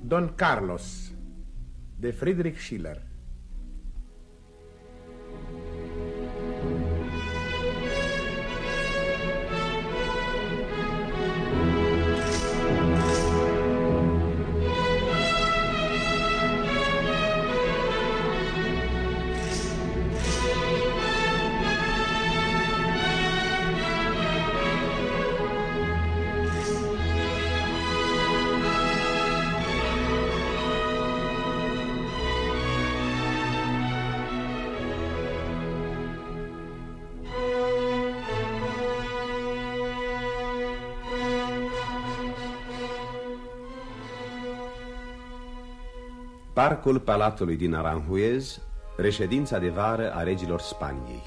Don Carlos, de Friedrich Schiller. Parcul Palatului din Aranjuez, reședința de vară a regilor Spaniei.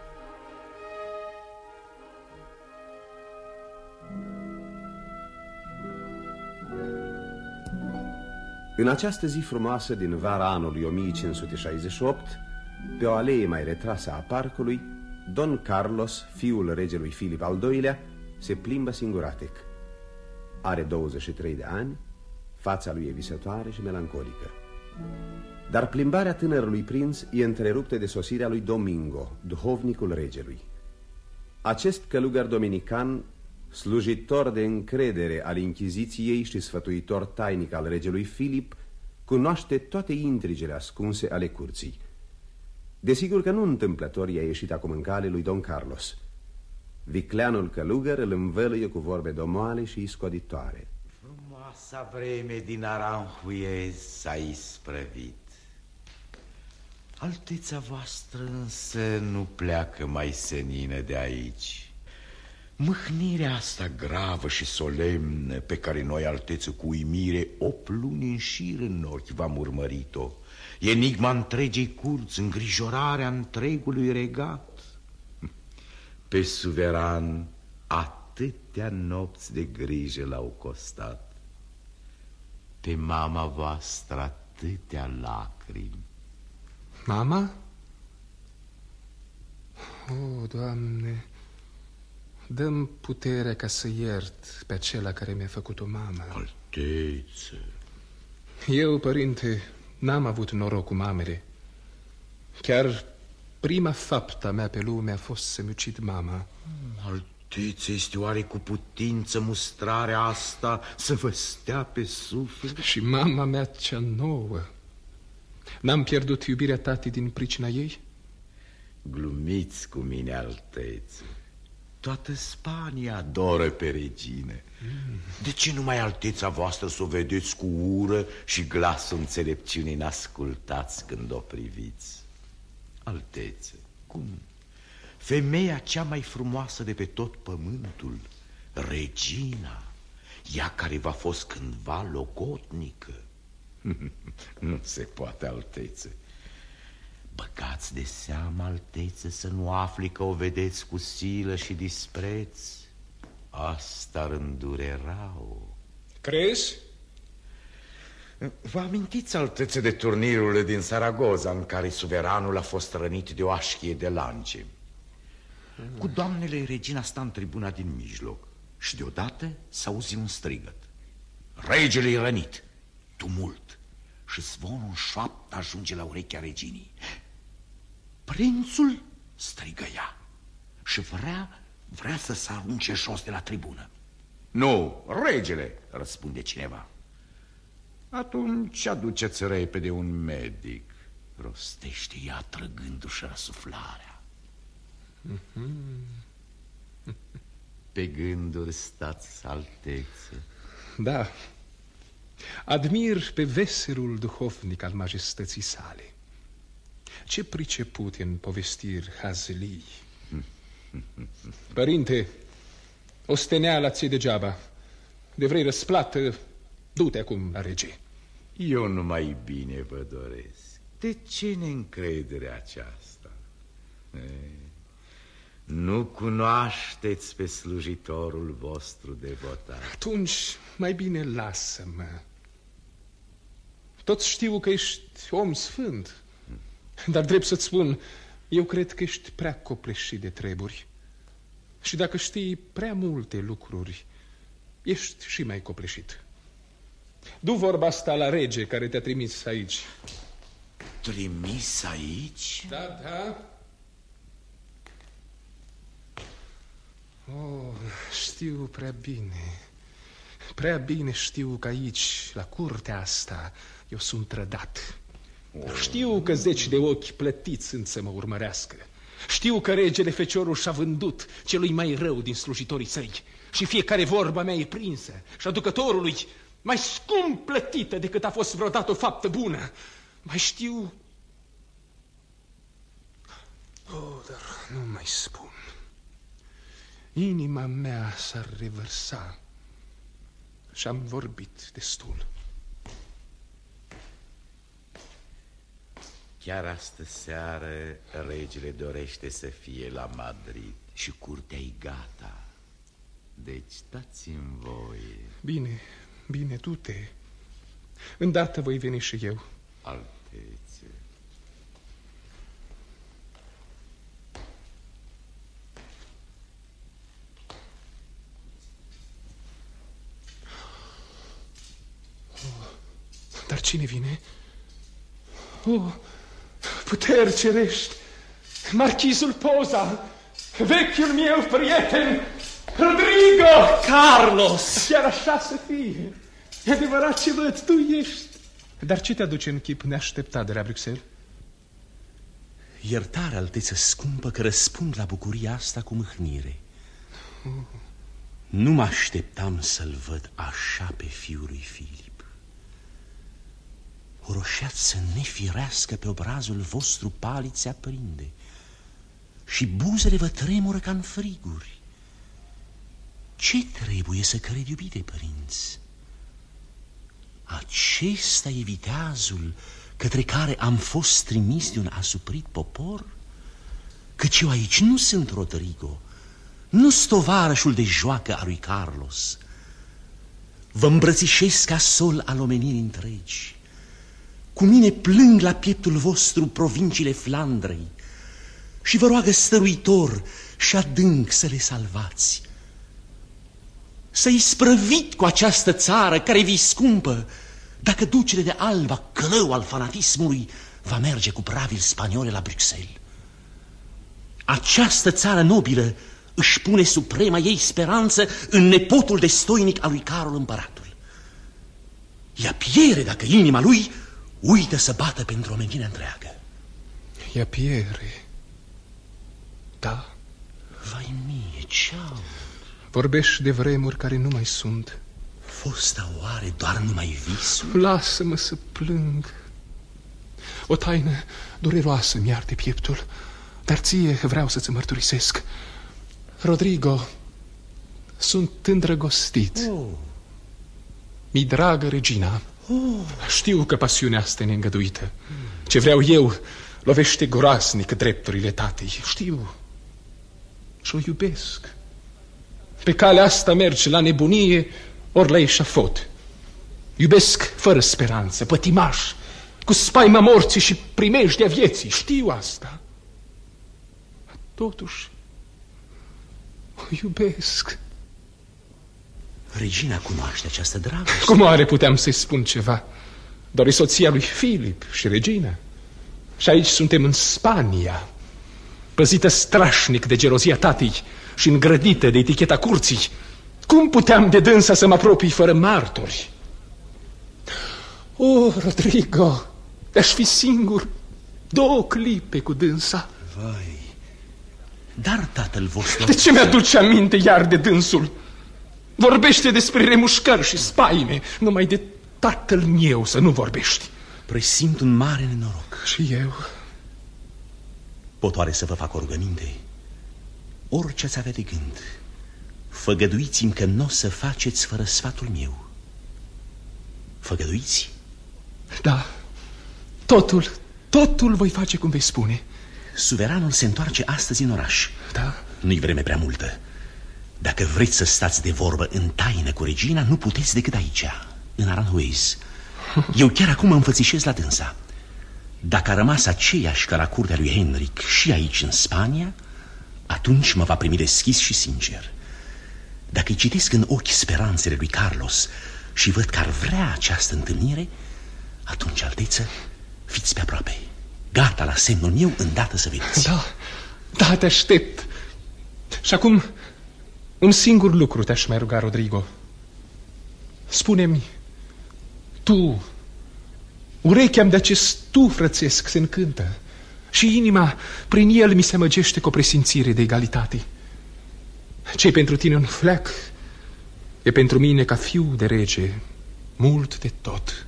În această zi frumoasă din vara anului 1568, pe o alee mai retrasă a parcului, Don Carlos, fiul regelui Filip al II-lea, se plimbă singuratic. Are 23 de ani, fața lui e visătoare și melancolică. Dar plimbarea tânărului prinț e întreruptă de sosirea lui Domingo, duhovnicul regelui. Acest călugăr dominican, slujitor de încredere al Inchiziției și sfătuitor tainic al regelui Filip, cunoaște toate intrigele ascunse ale curții. Desigur că nu întâmplător i-a ieșit acum în cale lui Don Carlos. Vicleanul călugăr îl învăluie cu vorbe domoale și iscoditoare. Frumoasa vreme din Aranjuez s-a isprăvit. Alteța voastră însă nu pleacă mai senină de aici. Mâhnirea asta gravă și solemnă pe care noi, alteță, cu uimire 8 luni în șir în ochi v-am urmărit-o, enigma întregii curți, îngrijorarea întregului regat. Pe suveran atâtea nopți de grijă l-au costat, pe mama voastră atâtea lacrimi. Mama? O, Doamne, dă-mi puterea ca să iert pe acela care mi-a făcut-o mama. Alteță! Eu, părinte, n-am avut noroc cu mamele. Chiar prima fapta mea pe lume a fost să-mi ucid mama. Alteță, este oare cu putință mustrarea asta să vă stea pe suflet? Și mama mea cea nouă, n-am pierdut iubirea tatii din pricina ei? Glumiți cu mine, alteță. Toată Spania adoră pe regină. De ce numai alteța voastră să o vedeți cu ură și glasul înțelepciunii n-ascultați când o priviți? Alteță, cum? Femeia cea mai frumoasă de pe tot pământul, regina, ea care v-a fost cândva logotnică. Nu se poate, alteță. Băgați de seamă, alteță, să nu afli că o vedeți cu silă și dispreț. Asta ar îndurera-o. Crezi? Vă amintiți, alteță, de turnirurile din Saragoza, în care suveranul a fost rănit de o așchie de lance? Cu doamnele, regina sta în tribuna din mijloc și deodată s-auzi un strigăt. Regele e rănit! Tumult! Și zvonul în șoaptă ajunge la urechea reginii. Prințul, strigă ea, și vrea să se arunce jos de la tribună. Nu, regele, răspunde cineva. Atunci aduceți repede un medic, rostește ea trăgându-și răsuflarea. Pe gânduri stați, alteță. Da, admir pe veselul duhovnic al majestății sale. Ce priceput în povestiri hazlii. Părinte, osteneala ție degeaba. De vrei răsplată, du-te acum la rege. Eu numai bine vă doresc. De ce neîncrederea aceasta? Nu cunoașteți pe slujitorul vostru devotat. Atunci mai bine lasă-mă. Toți știu că ești om sfânt, dar drept să-ți spun, eu cred că ești prea copleșit de treburi. Și dacă știi prea multe lucruri, ești și mai copleșit. Du vorba asta la rege care te-a trimis aici. Trimis aici? Da, da. Oh, știu prea bine. Prea bine știu că aici, la curtea asta, eu sunt trădat. Știu că 10 de ochi plătiți sunt să mă urmărească. Știu că regele Feciorul și-a vândut celui mai rău din slujitorii săi. Și fiecare vorba mea e prinsă și aducătorului mai scump plătită decât a fost vreodată o faptă bună. Mai știu... Oh, dar nu mai spun. Inima mea s-ar revărsa și am vorbit destul. Chiar astă seară regele dorește să fie la Madrid și curtea-i gata. Deci dați-mi voie. Bine, bine, du-te. Îndată voi veni și eu. Altețe. Dar cine vine? Oh, puteri cerești! Marchizul Poza! Vechiul meu prieten! Rodrigo! Carlos! Chiar așa să fie! E adevărat ce văd, tu ești! Dar ce te aduce în chip neașteptat de la Bruxelles? Iertare, alteță scumpă, că răspund la bucuria asta cu mâhnire. Nu mă așteptam să-l văd așa pe fiul lui Filip. O roșeață nefirească pe obrazul vostru palid se aprinde și buzele vă tremură ca în friguri. Ce trebuie să cred, iubite părinți? Acesta e viteazul către care am fost trimis de un asuprit popor? Căci eu aici nu sunt Rodrigo, nu-s tovarășul de joacă a lui Carlos. Vă îmbrățișez ca sol al omenirii întregi. Cu mine plâng la pieptul vostru provinciile Flandrei și vă roagă stăruitor și adânc să le salvați. Să-i sprăvit cu această țară care vi scumpă, dacă ducele de Alba, călău al fanatismului, va merge cu pravil spaniole la Bruxelles. Această țară nobilă își pune suprema ei speranță în nepotul destoinic al lui Carol împăratul. Ea piere dacă inima lui uită să bată pentru omenirea întreagă. Ea piere. Da. Vai mie, ce-au? Vorbești de vremuri care nu mai sunt. Fosta oare doar numai visul? Lasă-mă să plâng. O taină dureroasă mi-arde pieptul, dar ție vreau să-ți mărturisesc. Rodrigo, sunt îndrăgostit. Mi-i dragă regina. Știu că pasiunea asta e neîngăduită. Ce vreau eu lovește groaznic drepturile tatei. Știu. Și o iubesc. Pe calea asta merge la nebunie ori la eșafod. Iubesc fără speranță, pătimaș, cu spaima morții și primejdea vieții. Știu asta. Totuși o iubesc. Regina cunoaște această dragoste. Cum oare puteam să-i spun ceva? Doar e soția lui Filip și regina. Și aici suntem în Spania, păzită strașnic de gelozia tatei și îngrădită de eticheta curții. Cum puteam de dânsa să mă apropii fără martori? Oh, Rodrigo, aș fi singur 2 clipe cu dânsa. Vai, dar tatăl vostru... De ce mi-aduce aminte iar de dânsul? Vorbește despre remușcări și spaime, numai de tatăl meu să nu vorbești. Presimt un mare nenoroc. Și eu? Pot oare să vă fac o rugăminte? Orice ați avea de gând, făgăduiți-mi că nu o să faceți fără sfatul meu. Făgăduiți? Da, totul voi face cum vei spune. Suveranul se întoarce astăzi în oraș. Da? Nu-i vreme prea multă. Dacă vreți să stați de vorbă în taină cu regina, nu puteți decât aici, în Aranjuez. Eu chiar acum mă înfățișez la dânsa. Dacă a rămas aceeași ca la curtea lui Henric și aici în Spania, atunci mă va primi deschis și sincer. Dacă îi citesc în ochi speranțele lui Carlos și văd că ar vrea această întâlnire, atunci, alteță, fiți pe aproape. Gata, la semnul meu, îndată să veniți. Da, te aștept. Și acum, un singur lucru te-aș mai ruga, Rodrigo. Spune-mi, tu, urechea-mi de acest tu frățesc se încântă și inima prin el mi se amăgește cu o presimțire de egalitate. Ce-i pentru tine un fleac, e pentru mine ca fiu de rege mult de tot.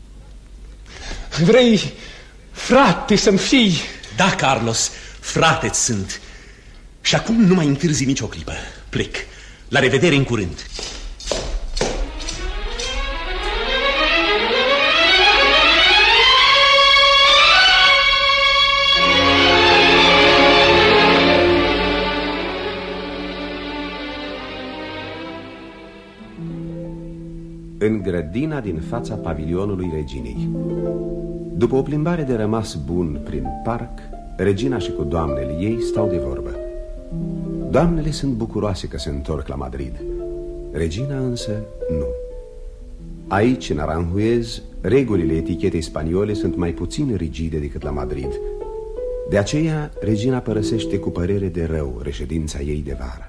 Vrei, frate, să-mi fii? Da, Carlos, frate-ți sunt. Și acum nu mai întârzi nicio clipă. Plec. La revedere în curând. În grădina din fața pavilionului reginei. După o plimbare de rămas bun prin parc, regina și cu doamnele ei stau de vorbă. Doamnele sunt bucuroase că se întorc la Madrid. Regina însă nu. Aici, în Aranjuez, regulile etichetei spaniole sunt mai puțin rigide decât la Madrid. De aceea, regina părăsește cu părere de rău reședința ei de vară.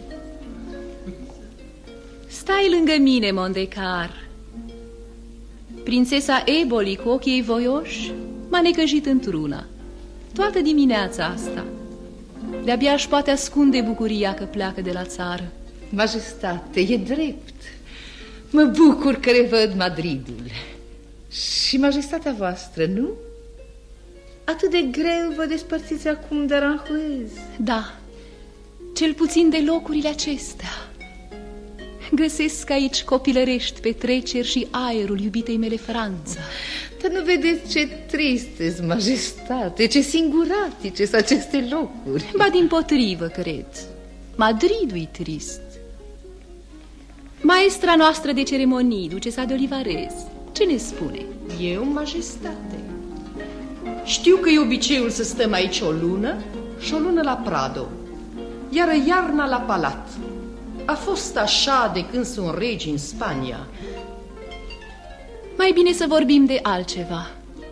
Stai lângă mine, Mondecar. Prințesa Eboli, cu ochii ei voioși, m-a necăjit într-una. Toată dimineața asta. De-abia își poate ascunde bucuria că pleacă de la țară. Majestate, e drept. Mă bucur că revăd Madridul. Și majestatea voastră, nu? Atât de greu vă despărțiți acum de Aranjuez. Da, cel puțin de locurile acestea. Găsesc aici copilărești petreceri și aerul iubitei mele Franța. Dar nu vedeți ce triste, majestate, ce singuratice sunt aceste locuri. Ba dimpotrivă, cred. Madridul-i trist. Maestra noastră de ceremonii, ducesa de Olivarez, ce ne spune? Eu, majestate, știu că e obiceiul să stăm aici o lună și o lună la Prado, iar iarna la palat. A fost așa de când sunt regi în Spania. Mai bine să vorbim de altceva.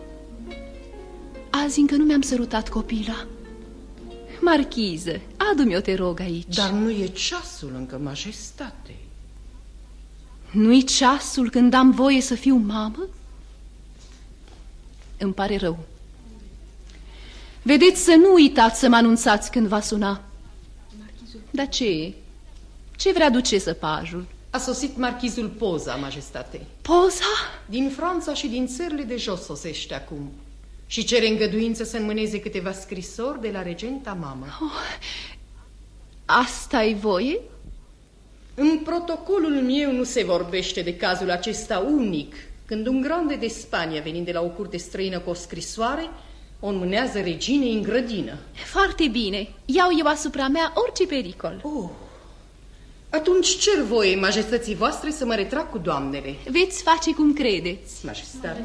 Azi încă nu mi-am sărutat copila. Marchiză, adu-mi-o, te rog, aici. Dar nu e ceasul încă, majestate. Nu-i ceasul când am voie să fiu mamă? Îmi pare rău. Vedeți, să nu uitați să mă anunțați când va suna. Dar ce e? Ce vrea ducesă pajul? A sosit marchizul Poza, majestate. Poza? Din Franța și din țările de jos sosește acum. Și cere îngăduință să înmâneze câteva scrisori de la regenta mamă. Asta-i voie? În protocolul meu nu se vorbește de cazul acesta unic, când un grande de Spania, venind de la o curte străină cu o scrisoare, o înmânează reginei în grădină. Foarte bine. Iau eu asupra mea orice pericol. Atunci cer voie majestății voastre să mă retrag cu doamnele. Veți face cum credeți. Majestate.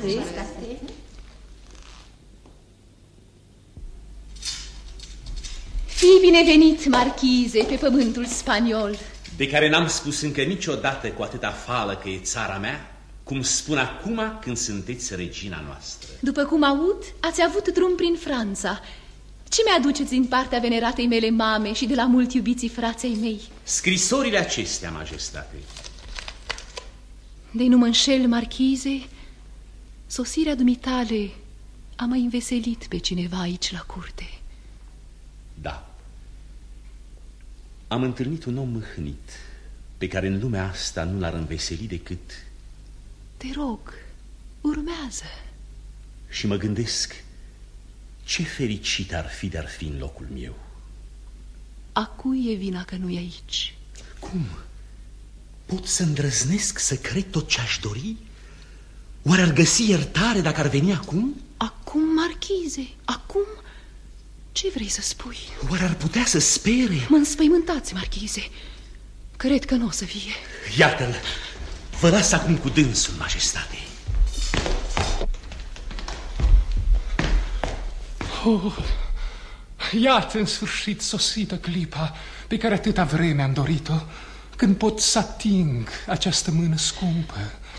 Fii binevenit, marchize, pe pământul spaniol, de care n-am spus încă niciodată cu atâta fală că e țara mea, cum spun acum când sunteți regina noastră. După cum aud, ați avut drum prin Franța. Ce mi-aduceți din partea veneratei mele mame și de la mult iubiții frații mei? Scrisorile acestea, majestate. De nu mă înșel, marchize, sosirea dumitale a mai înveselit pe cineva aici la curte. Da. Am întâlnit un om mâhnit, pe care în lumea asta nu l-ar înveseli decât... Te rog, urmează. Și mă gândesc, ce fericit ar fi de-ar fi în locul meu. A cui e vina că nu e aici? Cum? Pot să îndrăznesc să cred tot ce-aș dori? Oare ar găsi iertare dacă ar veni acum? Acum, marchize, acum? Ce vrei să spui? Oare ar putea să spere? Mă înspăimântați, marchize. Cred că nu o să fie. Iată-l. Vă las acum cu dânsul, majestate. Iată în sfârșit sosită clipa pe care atâta vreme am dorit-o, când pot să ating această mână scumpă.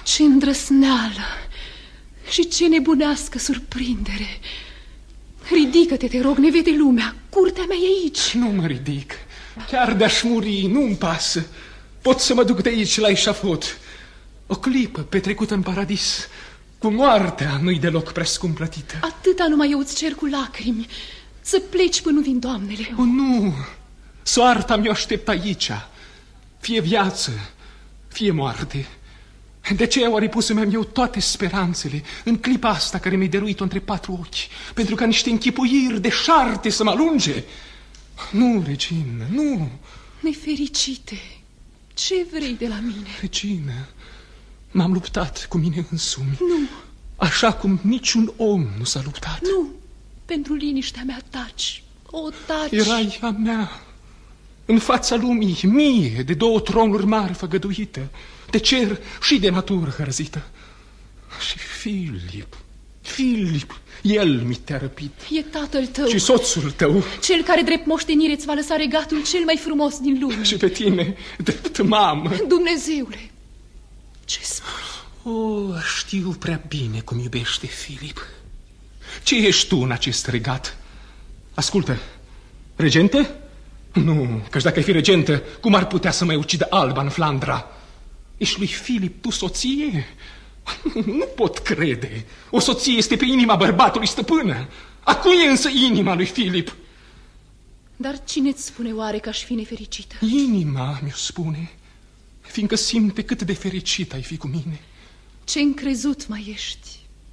Ce îndrăsneală și ce nebunească surprindere! Ridică-te, te rog, ne vede lumea. Curtea mea e aici. Nu mă ridic. Chiar de-aș muri, nu-mi pasă. Pot să mă duc de aici la eșafod. O clipă petrecută în paradis. Cu moartea nu-i deloc prea scump plătită. Atâta numai eu îți cer cu lacrimi. Să pleci până nu vin doamnele. O, nu! Soarta mi-o aștept aici. Fie viață, fie moarte. De aceea oare pus să-mi eu toate speranțele în clipa asta care mi-ai dăruit-o între 4 ochi, pentru ca niște închipuiri deșarte să mă alunge? Nu, regină, nu! Nefericite, ce vrei de la mine? Regină, m-am luptat cu mine însumi. Nu. Așa cum niciun om nu s-a luptat. Nu, pentru liniștea mea taci. O, taci. Erai a mea, în fața lumii, mie, de 2 tronuri mari făgăduită, de cer și de natură hărzită. Și Filip, el mi te-a răpit. E tatăl tău. Și soțul tău. Cel care drept moștenire îți va lăsa regatul cel mai frumos din lume. Și pe tine, drept mamă. Dumnezeule, ce spui? O, știu prea bine cum iubește Filip. Ce ești tu în acest regat? Ascultă, regentă? Nu, căci dacă ai fi regentă, cum ar putea să mai ucidă Alba în Flandra? Ești lui Filip tu soție? Nu pot crede. O soție este pe inima bărbatului stăpână. A cui e însă inima lui Filip? Dar cine-ți spune oare că aș fi nefericită? Inima mi-o spune, fiindcă simte cât de fericit ai fi cu mine. Ce încrezut mai ești.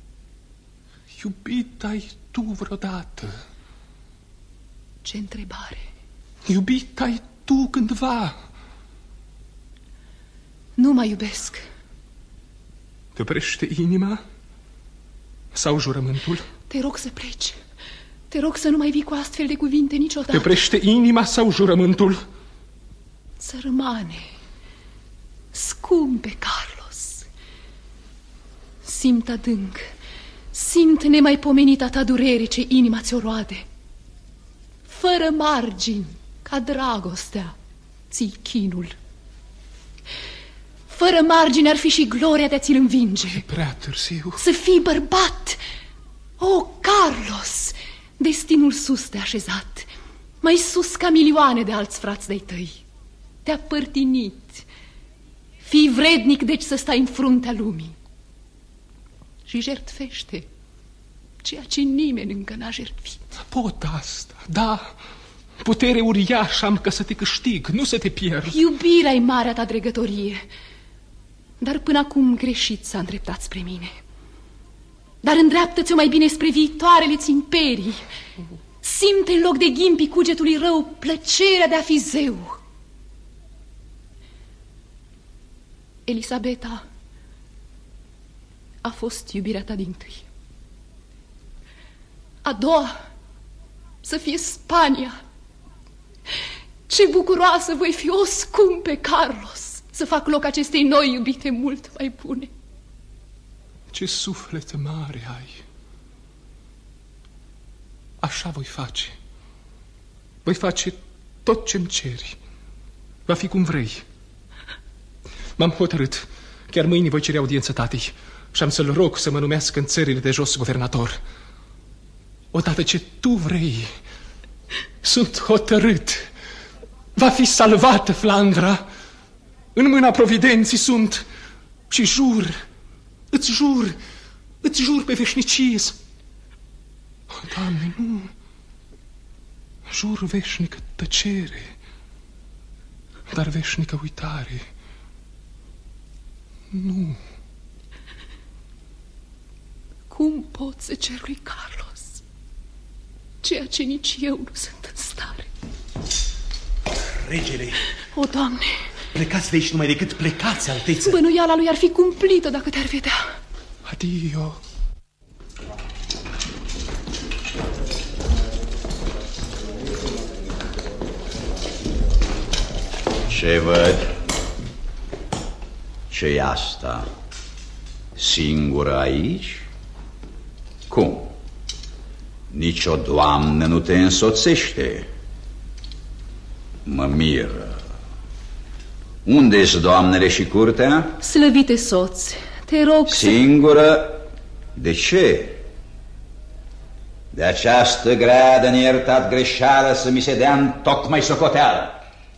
Iubit ai tu vreodată? Ce întrebare. Iubit ai tu cândva? Nu mai iubesc. Te oprește inima sau jurământul? Te rog să pleci. Te rog să nu mai vii cu astfel de cuvinte niciodată. Te oprește inima sau jurământul? Sărmane, scumpe Carlos, simt adânc, simt nemaipomenita ta durere ce inima ți-o roade. Fără margini, ca dragostea, ții chinul. Fără margini ar fi și gloria de a ți-l învinge. E prea târziu. Să fii bărbat. O, Carlos, destinul sus te-a așezat, mai sus ca milioane de alți frați de-ai tăi. Te-a părtinit. Fii vrednic, deci, să stai în fruntea lumii. Și jertfește ceea ce nimeni încă n-a jertfit. Pot asta, da. Putere uriașă am ca să te câștig, nu să te pierd. Iubirea-i marea ta dregătorie. Dar până acum greșit s-a îndreptat spre mine. Dar îndreaptă-ți-o mai bine spre viitoarele-ți imperii. Simte în loc de ghimpii cugetului rău plăcerea de a fi zeu. Elisabeta a fost iubirea ta dintâi. A doua să fie Spania. Ce bucuroasă voi fi, o scumpe Carlos, să fac loc acestei noi iubite mult mai bune. Ce suflet mare ai. Așa voi face. Voi face tot ce-mi ceri. Va fi cum vrei. M-am hotărât. Chiar mâine voi cere audiență tatei și am să-l rog să mă numească în țările de jos guvernator. Odată ce tu vrei, sunt hotărât. Va fi salvată Flandra. În mâna providenții sunt. Și jur, îți jur pe veșnicie. Doamne, nu. Jur veșnică tăcere, dar veșnică uitare. Nu. Cum pot să cer lui Carlos ceea ce nici eu nu sunt în stare? Regele! O, Doamne! Plecați de aici numai decât plecați, alteță! Bănuiala lui ar fi cumplită dacă te-ar vedea. Adio! Ce văd? Ce-i asta? Singură aici? Cum? Nici o doamnă nu te însoțește? Mă miră. Unde-s doamnele și curtea? Slăvite soț, Te rog Singură? De ce? De această grea neiertat greșeală să mi se dea întocmai socoteală.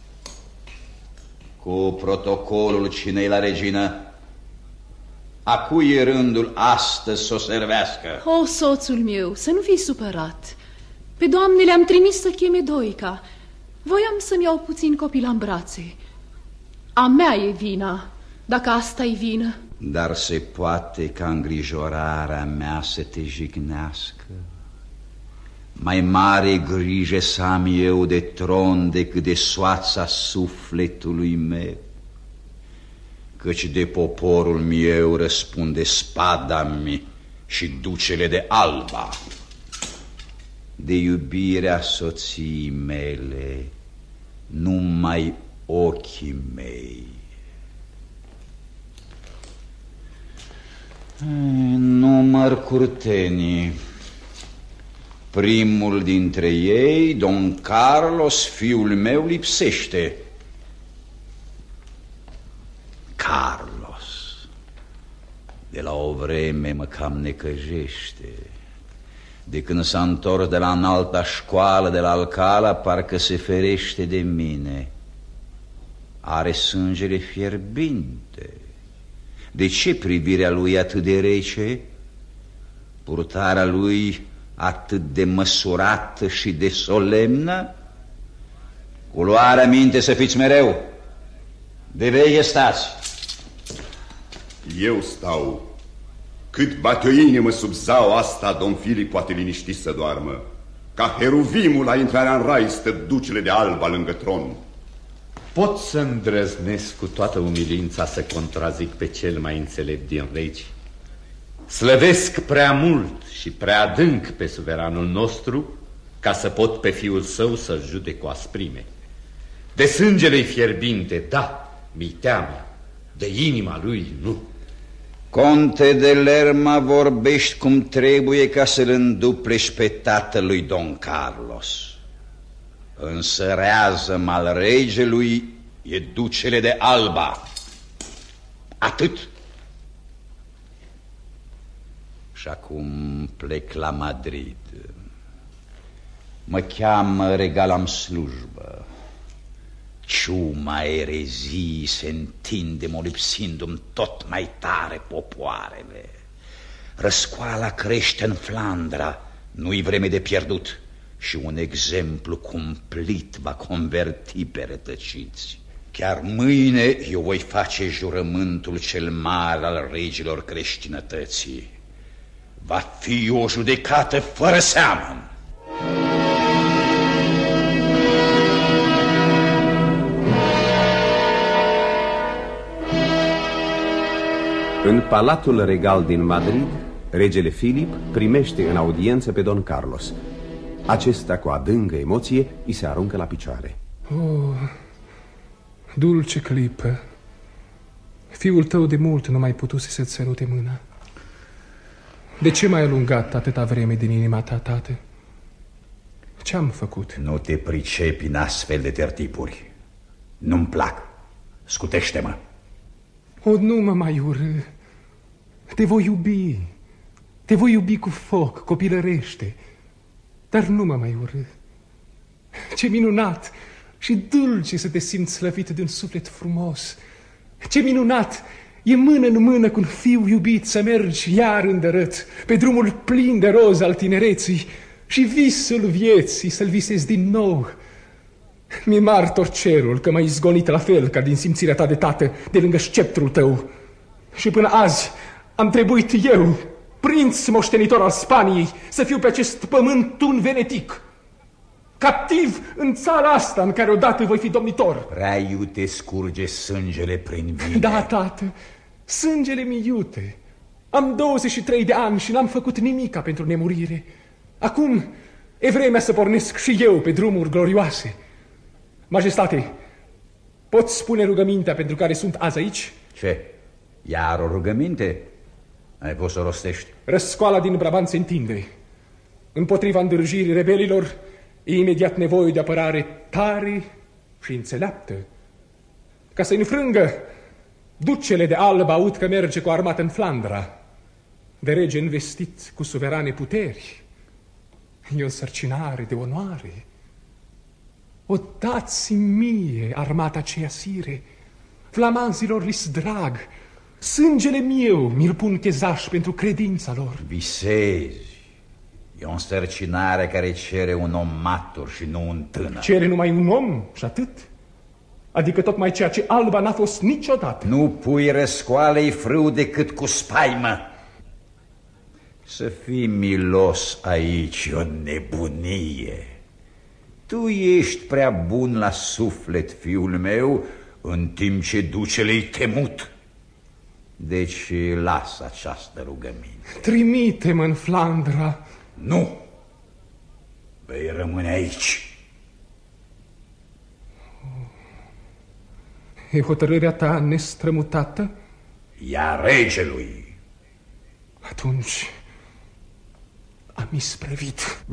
Cu protocolul cinei la regină, a cui e rândul astăzi să o servească? O, soțul meu, să nu fii supărat. Pe doamne le-am trimis să cheme Doica. Voiam să-mi iau puțin copil în brațe. A mea e vina, dacă asta e vină. Dar se poate ca îngrijorarea mea să te jignească? Mai mare grijă să am eu de tron decât de soața sufletului meu, căci de poporul meu răspunde spada-mi și ducele de Alba. De iubirea soției mele numai ochii mei. Număr curtenii. Primul dintre ei, Don Carlos, fiul meu, lipsește. Carlos, de la o vreme mă cam necăjește. De când s-a întors de la înalta școală de la Alcala, parcă se ferește de mine. Are sângele fierbinte. De ce privirea lui atât de rece? Purtarea lui atât de măsurată și de solemnă? Cu luarea minte să fiți mereu. De veche stați. Eu stau. Cât bate o inimă sub zaua asta, domn Filip poate liniști să doarmă. Ca heruvimul la intrarea în rai stă ducele de Alba lângă tron. Pot să îndrăznesc cu toată umilința să contrazic pe cel mai înțelept din regi. Slăvesc prea mult și prea adânc pe suveranul nostru ca să pot pe fiul său să-l judec cu asprime. De sângele-i fierbinte, da, mi-i teamă, de inima lui, nu. Conte de Lerma, vorbești cum trebuie ca să-l înduplești pe tatălui Don Carlos. Însă rează-mă al regelui e ducele de Alba. Atât. Și acum plec la Madrid. Mă cheamă regalam slujbă. Ciuma erezii se întinde, molipsindu-mi tot mai tare popoarele. Răscoala crește în Flandra, nu-i vreme de pierdut. Și un exemplu cumplit va converti pe rătăciți. Chiar mâine eu voi face jurământul cel mare al regilor creștinătății. Va fi o judecată fără seamăn. În Palatul Regal din Madrid, regele Filip primește în audiență pe Don Carlos. Acesta, cu adâncă emoție, îi se aruncă la picioare. Oh, dulce clipă. Fiul tău de mult nu mai putuse să-ți sărute mâna. De ce m-ai alungat atâta vreme din inima ta, tată? Ce-am făcut? Nu te pricepi în astfel de tertipuri. Nu-mi plac. Scutește-mă. O, nu mă mai urâ. Te voi iubi. Te voi iubi cu foc, copilărește. Dar nu mă mai urâ. Ce minunat și dulce să te simți slăvit de un suflet frumos. Ce minunat e mână în mână cu un fiu iubit să mergi iar îndărât pe drumul plin de roz al tinereții și visul vieții să-l visezi din nou. Mi-e martor cerul că m-ai izgonit la fel ca din simțirea ta de tată de lângă sceptrul tău. Și până azi am trebuit eu, prinț moștenitor al Spaniei, să fiu pe acest pământ un venetic, captiv în țara asta în care odată voi fi domnitor. Prea iute scurge sângele prin vine. Da, tată, sângele mi iute. Am 23 de ani și n-am făcut nimica pentru nemurire. Acum e vremea să pornesc și eu pe drumuri glorioase. Majestate, poți spune rugămintea pentru care sunt azi aici? Ce? Iar o rugăminte? Ai fost să o rostești? Răscoala din Brabant se întinde. Împotriva îndârjirii rebelilor e imediat nevoie de apărare tare și înțeleaptă. Ca să-i înfrângă, Ducele de Alb aud că merge cu armată în Flandra, de rege investit cu suverane puteri. E o însărcinare de onoare. O dați-mi mie armata aceea sire, flamanzilor li-s drag, sângele meu mi-l pun chezaș pentru credința lor. Visezi. E o însărcinare care cere un om matur și nu un tânăr. Cere numai un om și atât? Adică tocmai ceea ce Alba n-a fost niciodată. Nu pui răscoalei frâu decât cu spaimă. Să fii milos aici e o nebunie. Tu ești prea bun la suflet, fiul meu, în timp ce ducele-i temut. Deci lasă această rugăminte. Trimite-mă în Flandra. Nu. Vei rămâne aici. E hotărârea ta nestrămutată? Ea regelui. Atunci am isprăvit.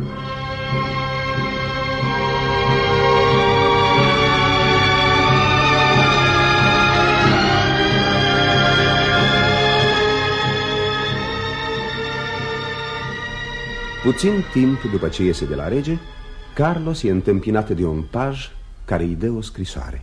Puțin timp după ce iese de la rege, Carlos e întâmpinat de un paj care îi dă o scrisoare.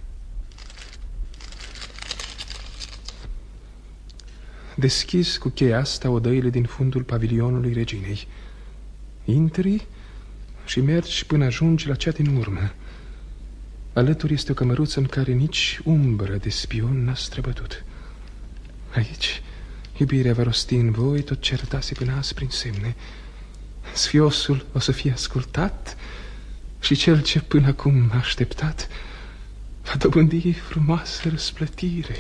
Deschis cu cheia asta odăile din fundul pavilionului reginei. Intri și mergi până ajungi la cea din urmă. Alături este o cămăruță în care nici umbră de spion n-a străbătut. Aici iubirea va rosti în voi tot ce arătase până azi prin semne. Sfiosul o să fie ascultat și cel ce până acum a așteptat va dobândi frumoasă răsplătire.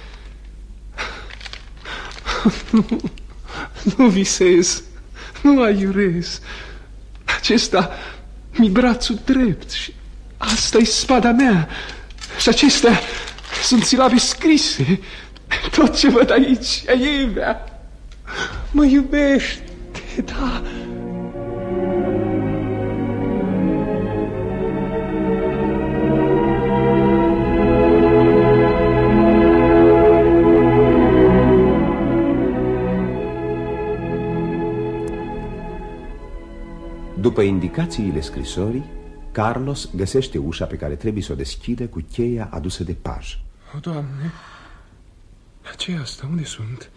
Nu visez, nu aiurez. Acesta mi brațul drept și asta e spada mea. Și acestea sunt silabe scrise. Tot ce văd aici e Evea. Mă iubește, da. După indicațiile scrisorii, Carlos găsește ușa pe care trebuie să o deschidă cu cheia adusă de paj. O, Doamne, ce-i asta? Unde sunt?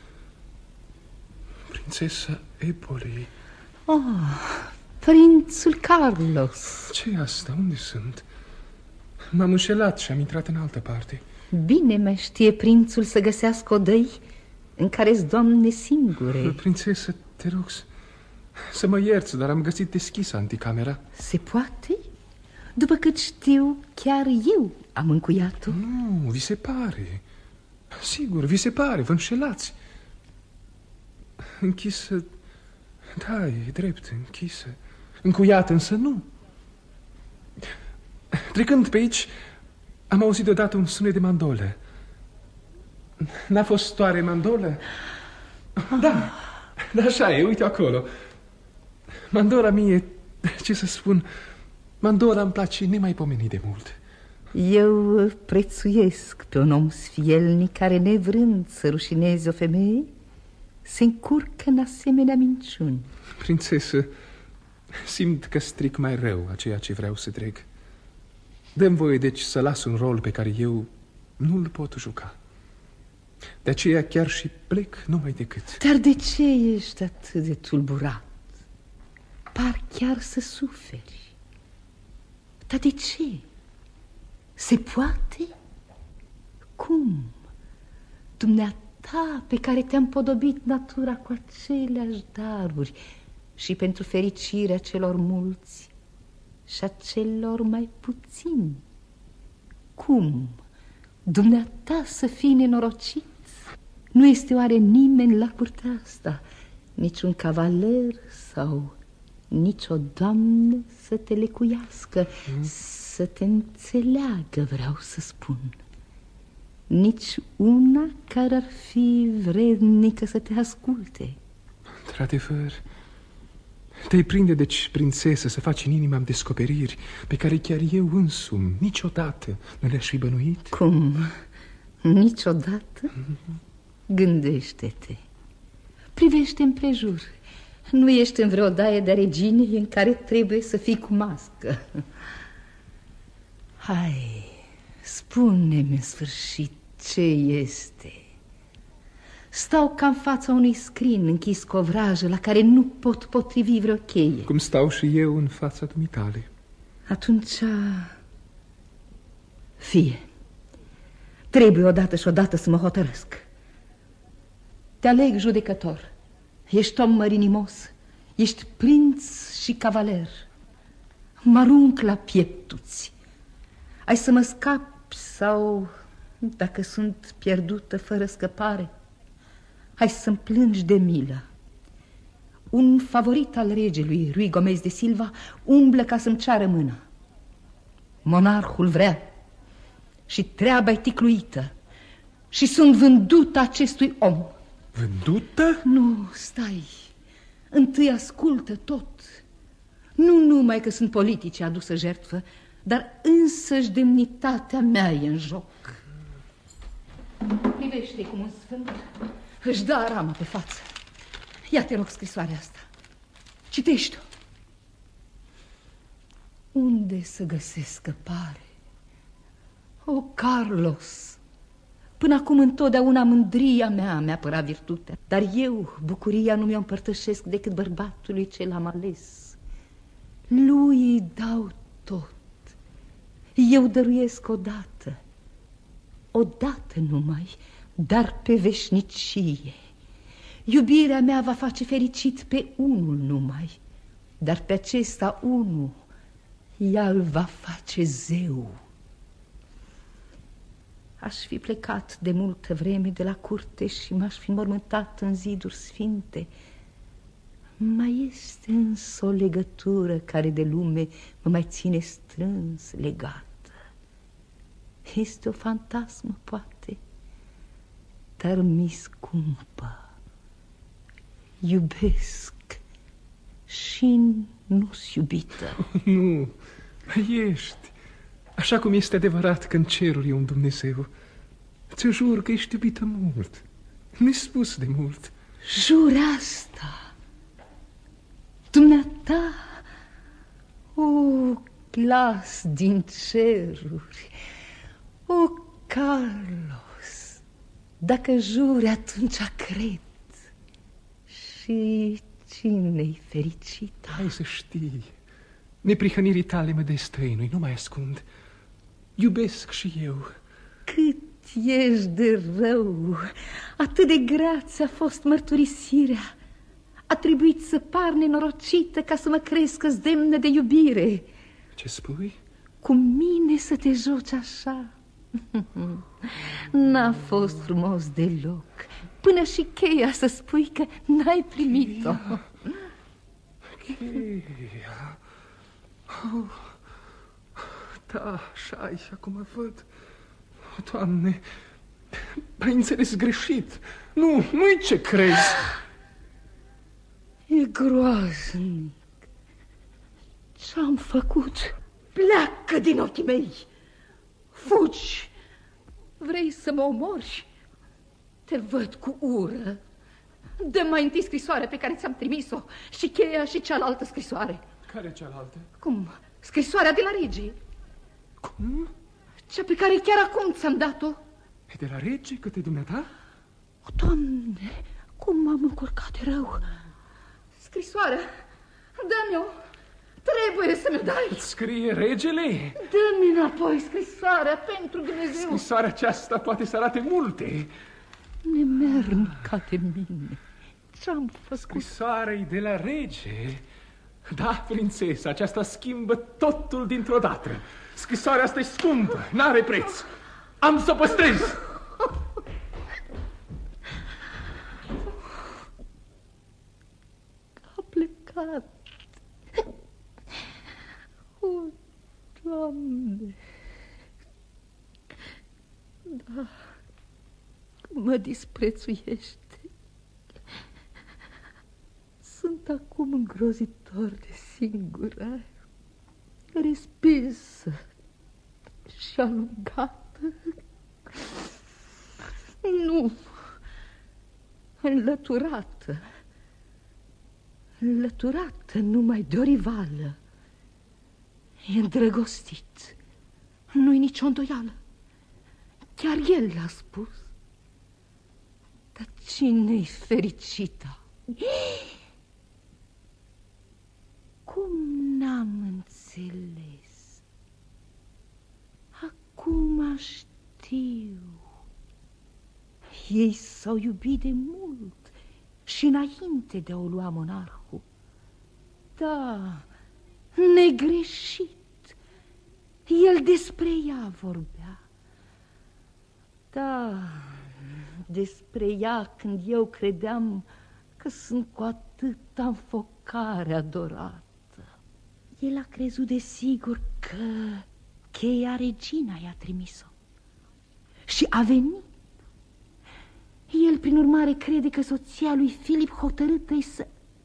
Prințesa Epolei. Oh, prințul Carlos. Ce-i asta? Unde sunt? M-am înșelat și am intrat în altă parte. Bine mai știe prințul să găsească odăi în care-s doamne singure. Prințesă, te rog să mă ierți, dar am găsit deschisă anticamera. Se poate? După cât știu, chiar eu am încuiat-o. Nu, vi se pare. Sigur, vi se pare, vă înșelați. Închisă, da, e drept, închisă. Încuiată însă nu. Trecând pe aici, am auzit deodată un sunet de mandolă. N-a fost oare mandolă? Da, așa e, uite acolo. Mandola mie, ce să spun, mandola îmi place nemaipomenit de mult. Eu prețuiesc pe un om sfielnic care, nevrând să rușineze o femeie, se încurcă în asemenea minciuni. Prințesă, simt că stric mai rău a ceea ce vreau să trec. Dă-mi voie, deci, să las un rol pe care eu nu-l pot juca. De aceea chiar și plec numai decât. Dar de ce ești atât de tulburat? Par chiar să suferi. Dar de ce? Se poate? Cum? Dumneata, pe care te-a împodobit natura cu aceleași daruri și pentru fericirea celor mulți și a celor mai puțini. Cum? Dumneata să fii nenorocit? Nu este oare nimeni la curtea asta, niciun cavaler sau nici o doamnă să te lecuiască, să te înțeleagă, vreau să spun. Nici una care ar fi vrednică să te asculte. Într-adevăr, te-ai prinde, deci, prințesă, să faci în inima-mi descoperiri pe care chiar eu însumi niciodată nu le-aș fi bănuit? Cum? Niciodată? Gândește-te. Privește împrejur. Nu ești în vreo odaie de regine în care trebuie să fii cu mască. Hai, spune-mi în sfârșit ce este. Stau ca în fața unui scrin închis cu o vrajă la care nu pot potrivi vreo cheie. Cum stau și eu în fața dumitale. Atunci, fie. Trebuie odată și odată să mă hotărăsc. Te aleg judecător. Ești om mărinimos. Ești prinț și cavaler. Mă arunc la pieptuți. Ai să mă scapi sau, dacă sunt pierdută fără scăpare, hai să-mi plângi de milă. Un favorit al regelui, Rui Gomez de Silva, umblă ca să-mi ceară mâna. Monarhul vrea și treaba-i ticluită și sunt vândută acestui om. Vândută? Nu, stai. Întâi ascultă tot. Nu numai că sunt politice adusă jertfă, dar însăși demnitatea mea e în joc. Privește cum un sfânt își dă aramă pe față. Ia, te rog, scrisoarea asta. Citește-o. Unde să găsesc scăpare? O, Carlos, până acum întotdeauna mândria mea mi-a apărat virtutea, dar eu bucuria nu mi-o împărtășesc decât bărbatului ce l-am ales. Lui îi dau tot. Eu dăruiesc odată numai, dar pe veșnicie. Iubirea mea va face fericit pe unul numai, dar pe acesta unul ea îl va face zeu. Aș fi plecat de multă vreme de la curte și m-aș fi mormântat în ziduri sfinte. Mai este însă o legătură care de lume mă mai ține strâns legată. Este o fantasmă, poate, dar mi scumpă. Iubesc și nu-s iubită. Nu, ești. Așa cum este adevărat că în cerul e un Dumnezeu. Ți jur că ești iubită mult. Nespus de mult. Jur asta. Dumneata, o glas din ceruri. O, Carlos, dacă juri, atunci cred. Și cine-i fericit? Hai să știi, neprihănirii tale mă destăinui, nu mai ascund. Iubesc și eu. Cât ești de rău, atât de grea ți-a fost mărturisirea. A trebuit să par nenorocită ca să mă crezi că-s demnă de iubire. Ce spui? Cu mine să te joci așa? N-a fost frumos deloc. Până și cheia să spui că n-ai primit-o. Cheia. Oh. Da, așa-i, acum văd. Doamne, ai înțeles greșit. Nu-i ce crezi. E groaznic. Ce-am făcut? Pleacă din ochii mei. Fugi. Vrei să mă omori? Te văd cu ură. Dă mai întâi scrisoarea pe care ți-am trimis-o și cheia și cealaltă scrisoare. Care cealaltă? Cum? Scrisoarea de la rege. Cum? Cea pe care chiar acum ți-am dat-o. E de la rege către dumneata? O, Doamne, cum m-am încurcat de rău. Scrisoarea, dă-mi-o. Trebuie să mi-o dai. Îți scrie regele? Dă-mi înapoi scrisoarea, pentru Dumnezeu. Scrisoarea aceasta poate să arate multe. Nemernica de mine. Ce-am făcut? Scrisoarea-i de la rege. Da, prințesa, aceasta schimbă totul dintr-o dată. Scrisoarea asta e scumpă, n-are preț. Am să o păstrez. A plecat. O, Doamne. Da, mă disprețuiește. Sunt acum îngrozitor de singură, respinsă și alungată. Nu. Înlăturată. Înlăturată numai de o rivală. E îndrăgostit. Nu-i nicio îndoială. Chiar el l-a spus. Dar cine-i fericită? Cum n-am înțeles? Acum știu. Ei s-au iubit de mult și înainte de a o lua monarhul. Da, negreșit. El despre ea vorbea. Da, despre ea când eu credeam că sunt cu atâta înfocare adorată. El a crezut de sigur că cheia regina i-a trimis-o și a venit. El, prin urmare, crede că soția lui Filip hotărâtă-i să...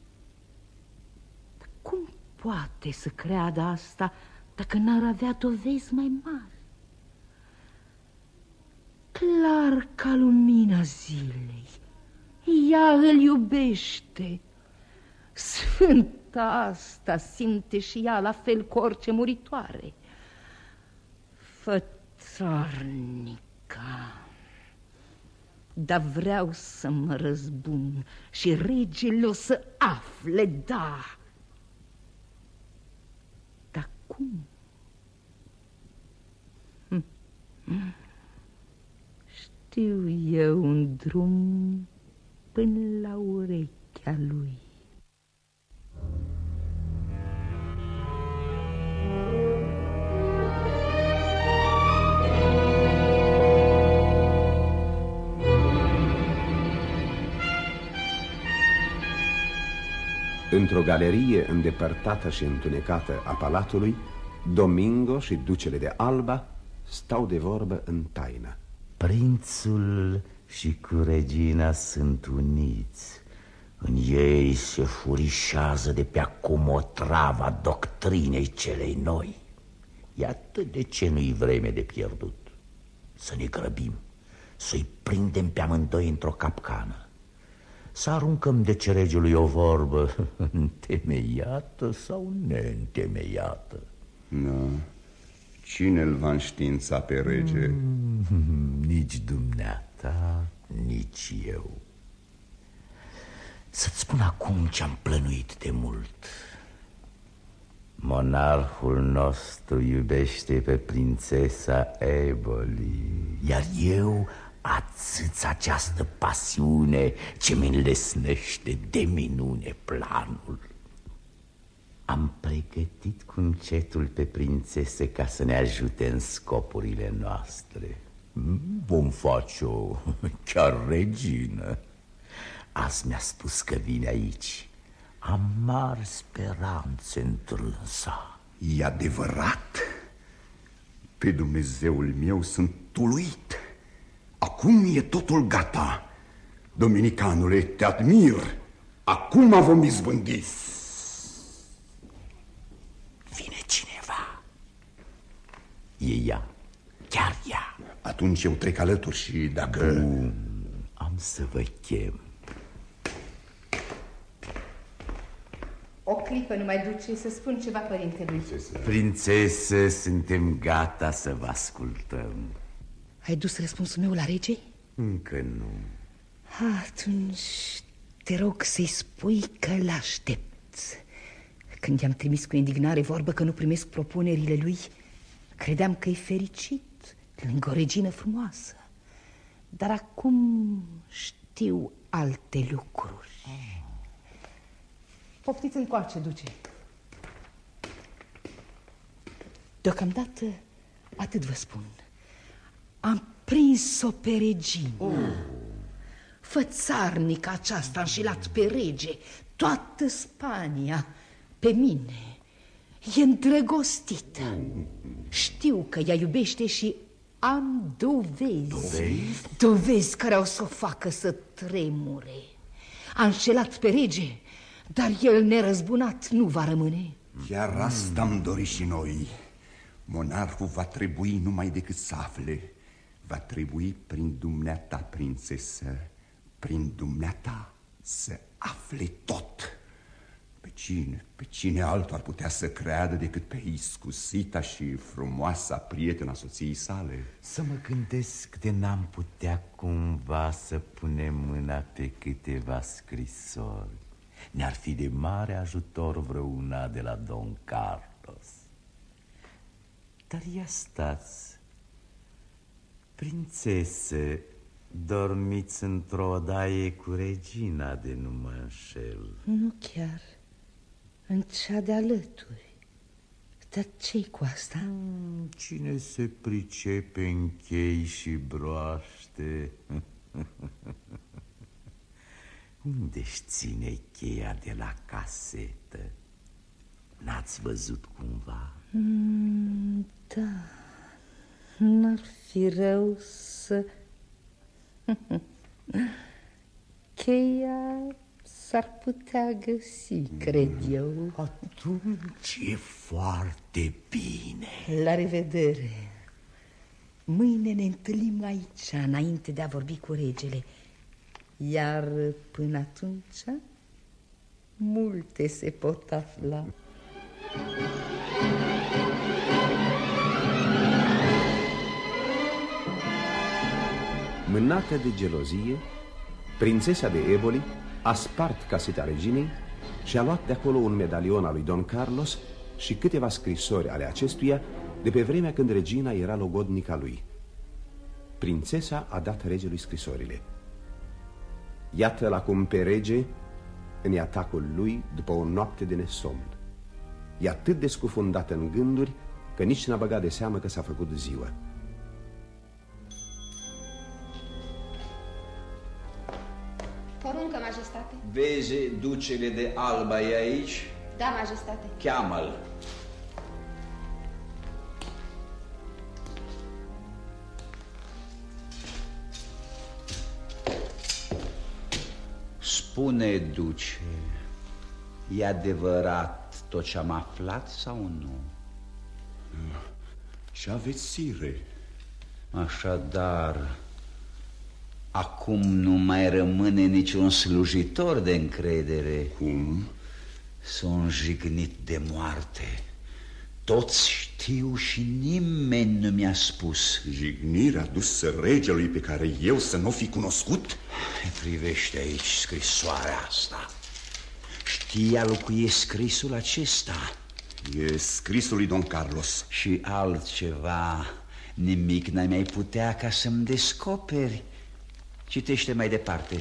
Cum poate să creadă asta dacă n-ar avea dovezi mai mari? Clar ca lumina zilei, ea îl iubește. Sfânta asta simte și ea la fel cu orice muritoare. Fățarnica. Dar vreau să mă răzbun și regele o să afle, da. Dar cum? Știu eu un drum până la urechea lui. Într-o galerie îndepărtată și întunecată a palatului, Domingo și ducele de Alba stau de vorbă în taină. Prințul și cu regina sunt uniți. În ei se furișează de pe acum o travă doctrinei celei noi. Iată de ce nu-i vreme de pierdut. Să ne grăbim, să-i prindem pe amândoi într-o capcană, să aruncăm de ceregiului o vorbă întemeiată sau neîntemeiată. Nu. Cine îl va înștiința pe rege? Nici dumneata, nici eu. Să-ți spun acum ce-am plănuit de mult. Monarhul nostru iubește pe prințesa Eboli, iar eu ațâț această pasiune ce mi înlesnește de minune planul. Am pregătit cu încetul pe prințese ca să ne ajute în scopurile noastre. Vom face-o chiar regină. Azi mi-a spus că vine aici. Am mari speranțe întrânsa. E adevărat? Pe Dumnezeul meu sunt tuluit. Acum e totul gata. Dominicanule, te admir. Acum vom izbândi. Vine cineva. E ea, chiar ea. Atunci eu trec alături și dacă... Am să vă chem. O clipă nu mai duce să spun ceva părintelui. Prințesă, suntem gata să vă ascultăm. Ai dus răspunsul meu la rege? Încă nu. Atunci te rog să-i spui că l-aștept. Când i-am trimis cu indignare vorbă că nu primesc propunerile lui, credeam că e fericit lângă o regină frumoasă. Dar acum știu alte lucruri. Poftiți încoace, duce. Deocamdată atât vă spun. Am prins-o pe regină. Fățarnica aceasta a înșelat pe rege, toată Spania, pe mine. E îndrăgostită. Știu că ea iubește și am dovezi. Dovezi care au să o facă să tremure. A înșelat pe rege, dar el nerăzbunat nu va rămâne. Chiar asta am dorit și noi. Monarhul va trebui numai decât să afle Va trebui prin dumneata, prințesă, prin dumneata să afle tot. Pe cine altul ar putea să creadă decât pe iscusita și frumoasa prietena soției sale? Să mă gândesc de n-am putea cumva să punem mâna pe câteva scrisori. Ne-ar fi de mare ajutor vreuna de la Don Carlos. Dar ia stați, prințese, dormiți într-o odaie cu regina, de nu mă înșel. Nu chiar, în cea de alături. Dar ce-i cu asta? Cine se pricepe în chei și broaște? Unde-și ține cheia de la casetă? N-ați văzut cumva? Da, n-ar fi rău să... Cheia s-ar putea găsi, cred eu. Atunci e foarte bine. La revedere. Mâine ne întâlnim aici, înainte de a vorbi cu regele. Iar până atunci, multe se pot afla. Mânată de gelozie, prințesa de Eboli a spart caseta reginei și a luat de acolo un medalion al lui Don Carlos și câteva scrisori ale acestuia de pe vremea când regina era logodnica lui. Prințesa a dat regelui scrisorile. Iată-l acum pe rege în atacul lui după o noapte de nesomn. E atât de scufundată în gânduri că nici n-a băgat de seamă că s-a făcut ziua. Poruncă, majestate. Vezi, ducele de Alba e aici? Da, majestate. Cheamă-l. Spune, duce, e adevărat tot ce am aflat sau nu? Și aveți sire. Așadar, acum nu mai rămâne niciun slujitor de încredere. Cum? Sunt jignit de moarte. Toți știu și nimeni nu mi-a spus. Jignirea dusă regelui pe care eu să nu fi cunoscut? Privește aici scrisoarea asta. Știa lui cui e scrisul acesta? E scrisul lui Don Carlos. Și altceva, nimic n-ai mai putea ca să-mi descoperi. Citește mai departe.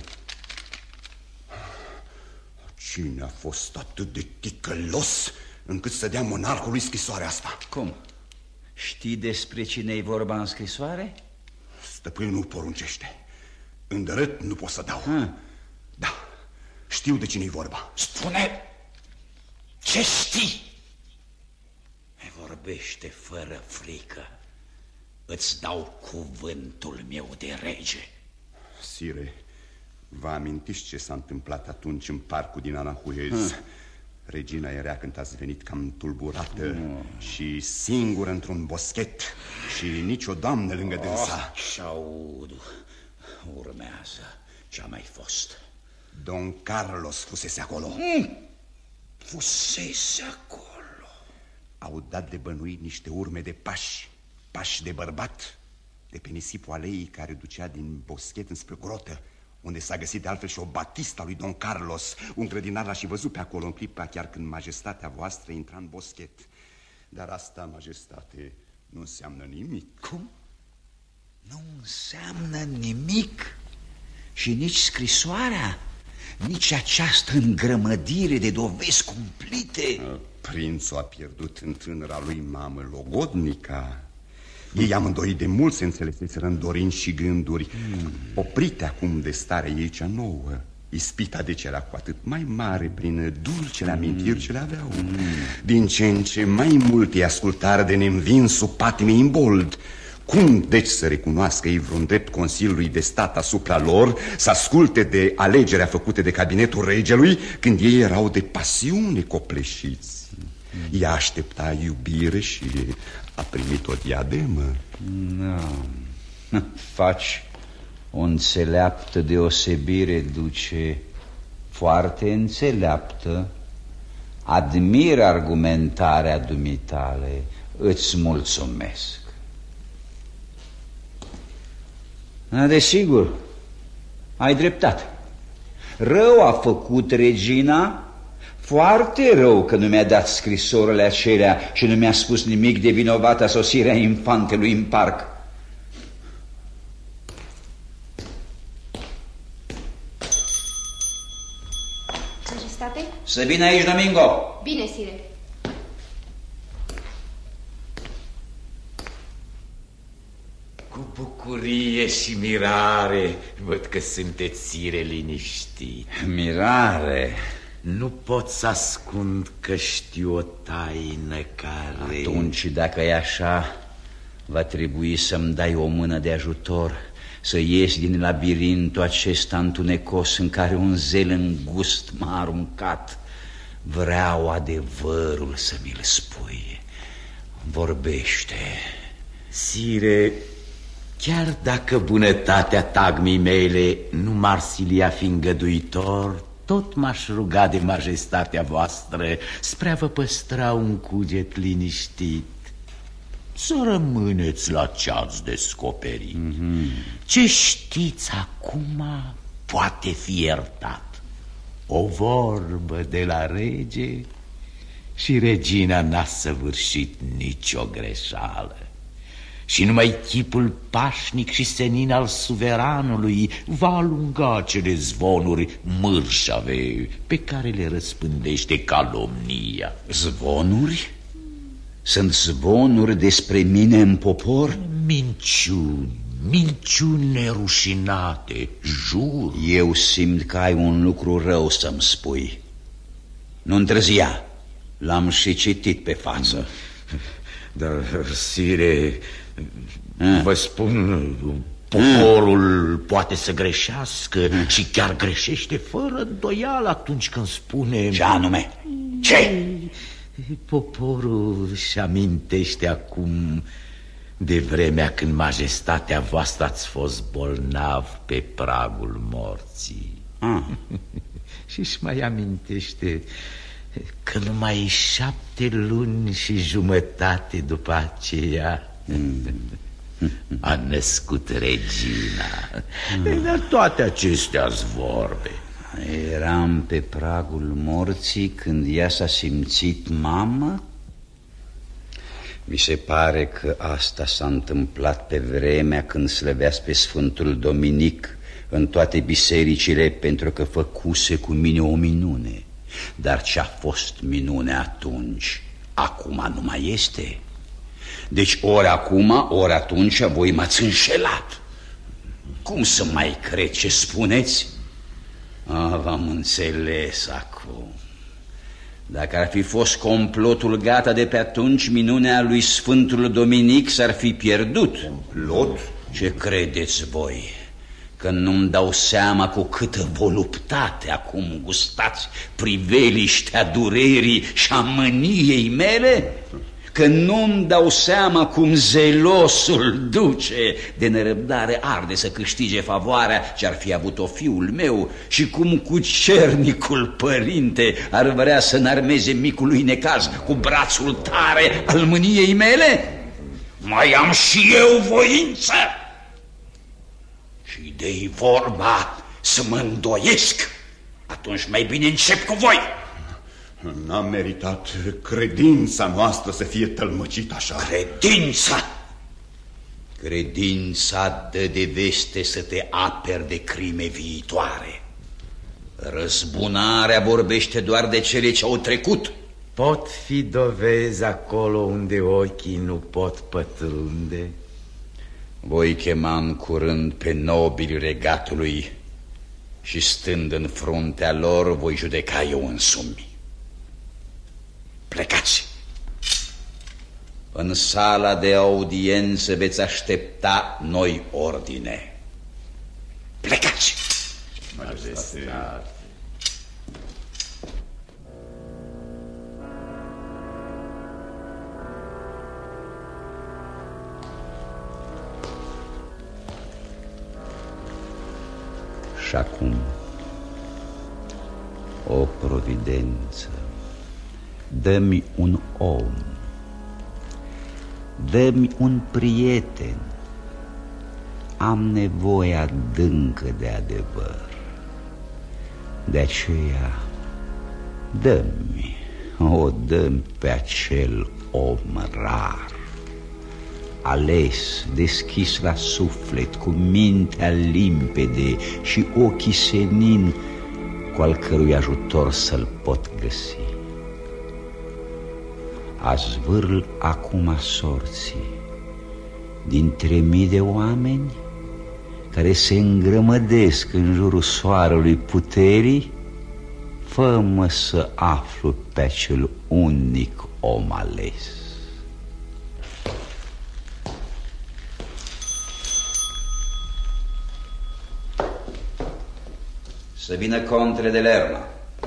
Cine a fost atât de ticălos încât să dea monarhului scrisoarea asta? Cum? Știi despre cine-i vorba în scrisoare? Stăpânul poruncește. Îndărât nu pot să dau. Da, știu de cine-i vorba. Spune ce știi. Vorbește fără frică. Îți dau cuvântul meu de rege. Sire, vă amintiți ce s-a întâmplat atunci în parcul din Anahuez? Regina era când ați venit cam tulburată și singură într-un boschet și nicio doamnă lângă dânsa. Și-aud. Urmează. Ce-a mai fost? Don Carlos fusese acolo. Fusese acolo. Au dat de bănuit niște urme de pași de bărbat, de pe nisipul aleii care ducea din boschet înspre grotă, unde s-a găsit de altfel și o batistă a lui Don Carlos. Un grădinar l-a și văzut pe acolo în clipa chiar când majestatea voastră intra în boschet. Dar asta, majestate, nu înseamnă nimic. Cum? Nu înseamnă nimic? Și nici scrisoarea, nici această îngrămădire de dovezi cumplite? Prințul a pierdut în tânăra lui mamă logodnica. Ei amândoi de mult se înțeleseseră în dorinți și gânduri. Oprite acum de starea ei cea nouă, ispita deci era cu atât mai mare prin dulcele amintiri ce le aveau. Din ce în ce mai mult îi ascultară de neînvinsul patimii imbold. Cum deci să recunoască ei vreun drept Consiliului de Stat asupra lor, să asculte de alegerea făcută de cabinetul regelui, când ei erau de pasiune copleșiți? Ea aștepta iubire și a primit o diademă. Faci o înțeleaptă deosebire, duce, foarte înțeleaptă. Admir argumentarea dumitale, îți mulțumesc. Desigur, ai dreptate. Rău a făcut regina, foarte rău că nu mi-a dat scrisorile acelea și nu mi-a spus nimic de vinovata sosirea infantelui în parc. Majestate? Să vină aici, Domingo. Bine, sire. Cu bucurie și mirare văd că sunteți, sire, liniștit. Mirare? Nu pot să ascund că știu o taină care... Atunci, dacă e așa, va trebui să-mi dai o mână de ajutor, să ies din labirintul acesta întunecos în care un zel îngust m-a aruncat. Vreau adevărul să mi-l spui. Vorbește. Sire, chiar dacă bunătatea tagmii mele nu m-ar sili a fi îngăduitor, tot m-aș ruga de majestatea voastră spre a vă păstra un cuget liniștit. Să rămâneți la ce ați descoperit. Ce știți acum poate fi iertat. O vorbă de la rege și regina n-a săvârșit nicio greșeală. Și numai chipul pașnic și senin al suveranului va alunga acele zvonuri mârșave pe care le răspândește calomnia. Zvonuri? Sunt zvonuri despre mine în popor? Minciuni, minciuni nerușinate, jur. Eu simt că ai un lucru rău să-mi spui. Nu întârzia, l-am și citit pe față. Dar, sire, vă spun, poporul poate să greșească și chiar greșește fără îndoială atunci când spune... Ce anume? Ce? Poporul își amintește acum de vremea când majestatea voastră ați fost bolnav pe pragul morții. Și își mai amintește că numai 7 luni și jumătate după aceea a născut regina. Dar toate acestea-s vorbe. Eram pe pragul morții când ea s-a simțit mamă? Mi se pare că asta s-a întâmplat pe vremea când slăveați pe Sfântul Dominic în toate bisericile, pentru că făcuse cu mine o minune. Dar ce-a fost minune atunci, acum nu mai este. Deci ori acum, ori atunci voi m-ați înșelat. Cum să mai cred ce spuneți? V-am înțeles acum. Dacă ar fi fost complotul gata de pe atunci, minunea lui Sfântul Dominic s-ar fi pierdut. Complot? Ce credeți voi? Că nu-mi dau seama cu câtă voluptate acum gustați priveliștea durerii și a mâniei mele? Că nu-mi dau seama cum zelosul duce de nerăbdare arde să câștige favoarea ce-ar fi avut-o fiul meu și cum cucernicul părinte ar vrea să înarmeze micului necaz cu brațul tare al mâniei mele? Mai am și eu voință! Și de-i vorba să mă îndoiesc, atunci mai bine încep cu voi. N-am meritat credința noastră să fie tălmăcită așa. Credința? Credința dă de veste să te aperi de crime viitoare. Răzbunarea vorbește doar de cele ce au trecut. Pot fi dovezi acolo unde ochii nu pot pătrunde. Voi chema în curând pe nobili regatului și stând în fruntea lor voi judeca eu însumi. Plecați! În sala de audiență veți aștepta noi ordine. Plecați! Majestate. Și acum, o providență, dă-mi un om, dă-mi un prieten. Am nevoie adâncă de adevăr. De aceea, dă-mi, dă-mi pe acel om rar, ales, deschis la suflet, cu mintea limpede și ochii senin, cu al cărui ajutor să-l pot găsi. Azvârl acum sorții dintre mii de oameni care se îngrămădesc în jurul soarelui puterii. Fă-mă să aflu pe acel unic om ales. Să vină contele de Lerna.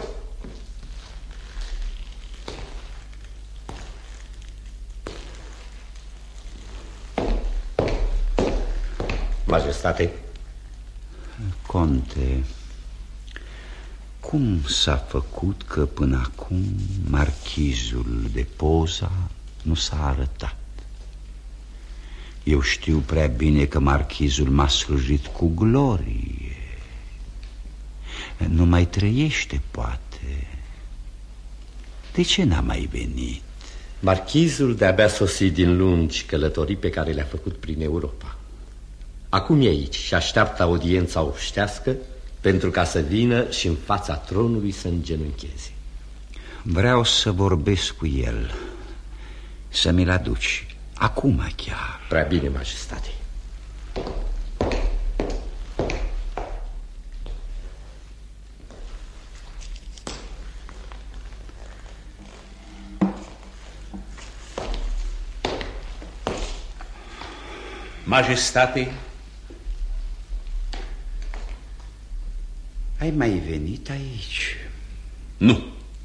Majestate. Conte, cum s-a făcut că până acum marchizul de Poza nu s-a arătat? Eu știu prea bine că marchizul m-a slujit cu glorie. Nu mai trăiește, poate. De ce n-a mai venit? Marchizul de-abia sosit din lungi călătorii pe care le-a făcut prin Europa. Acum e aici și așteaptă audiența obștească pentru ca să vină și în fața tronului să îngenuncheze. Vreau să vorbesc cu el, să mi-l aduci, acum chiar. Prea bine, majestate. Majestate. Ai mai venit aici? Nu.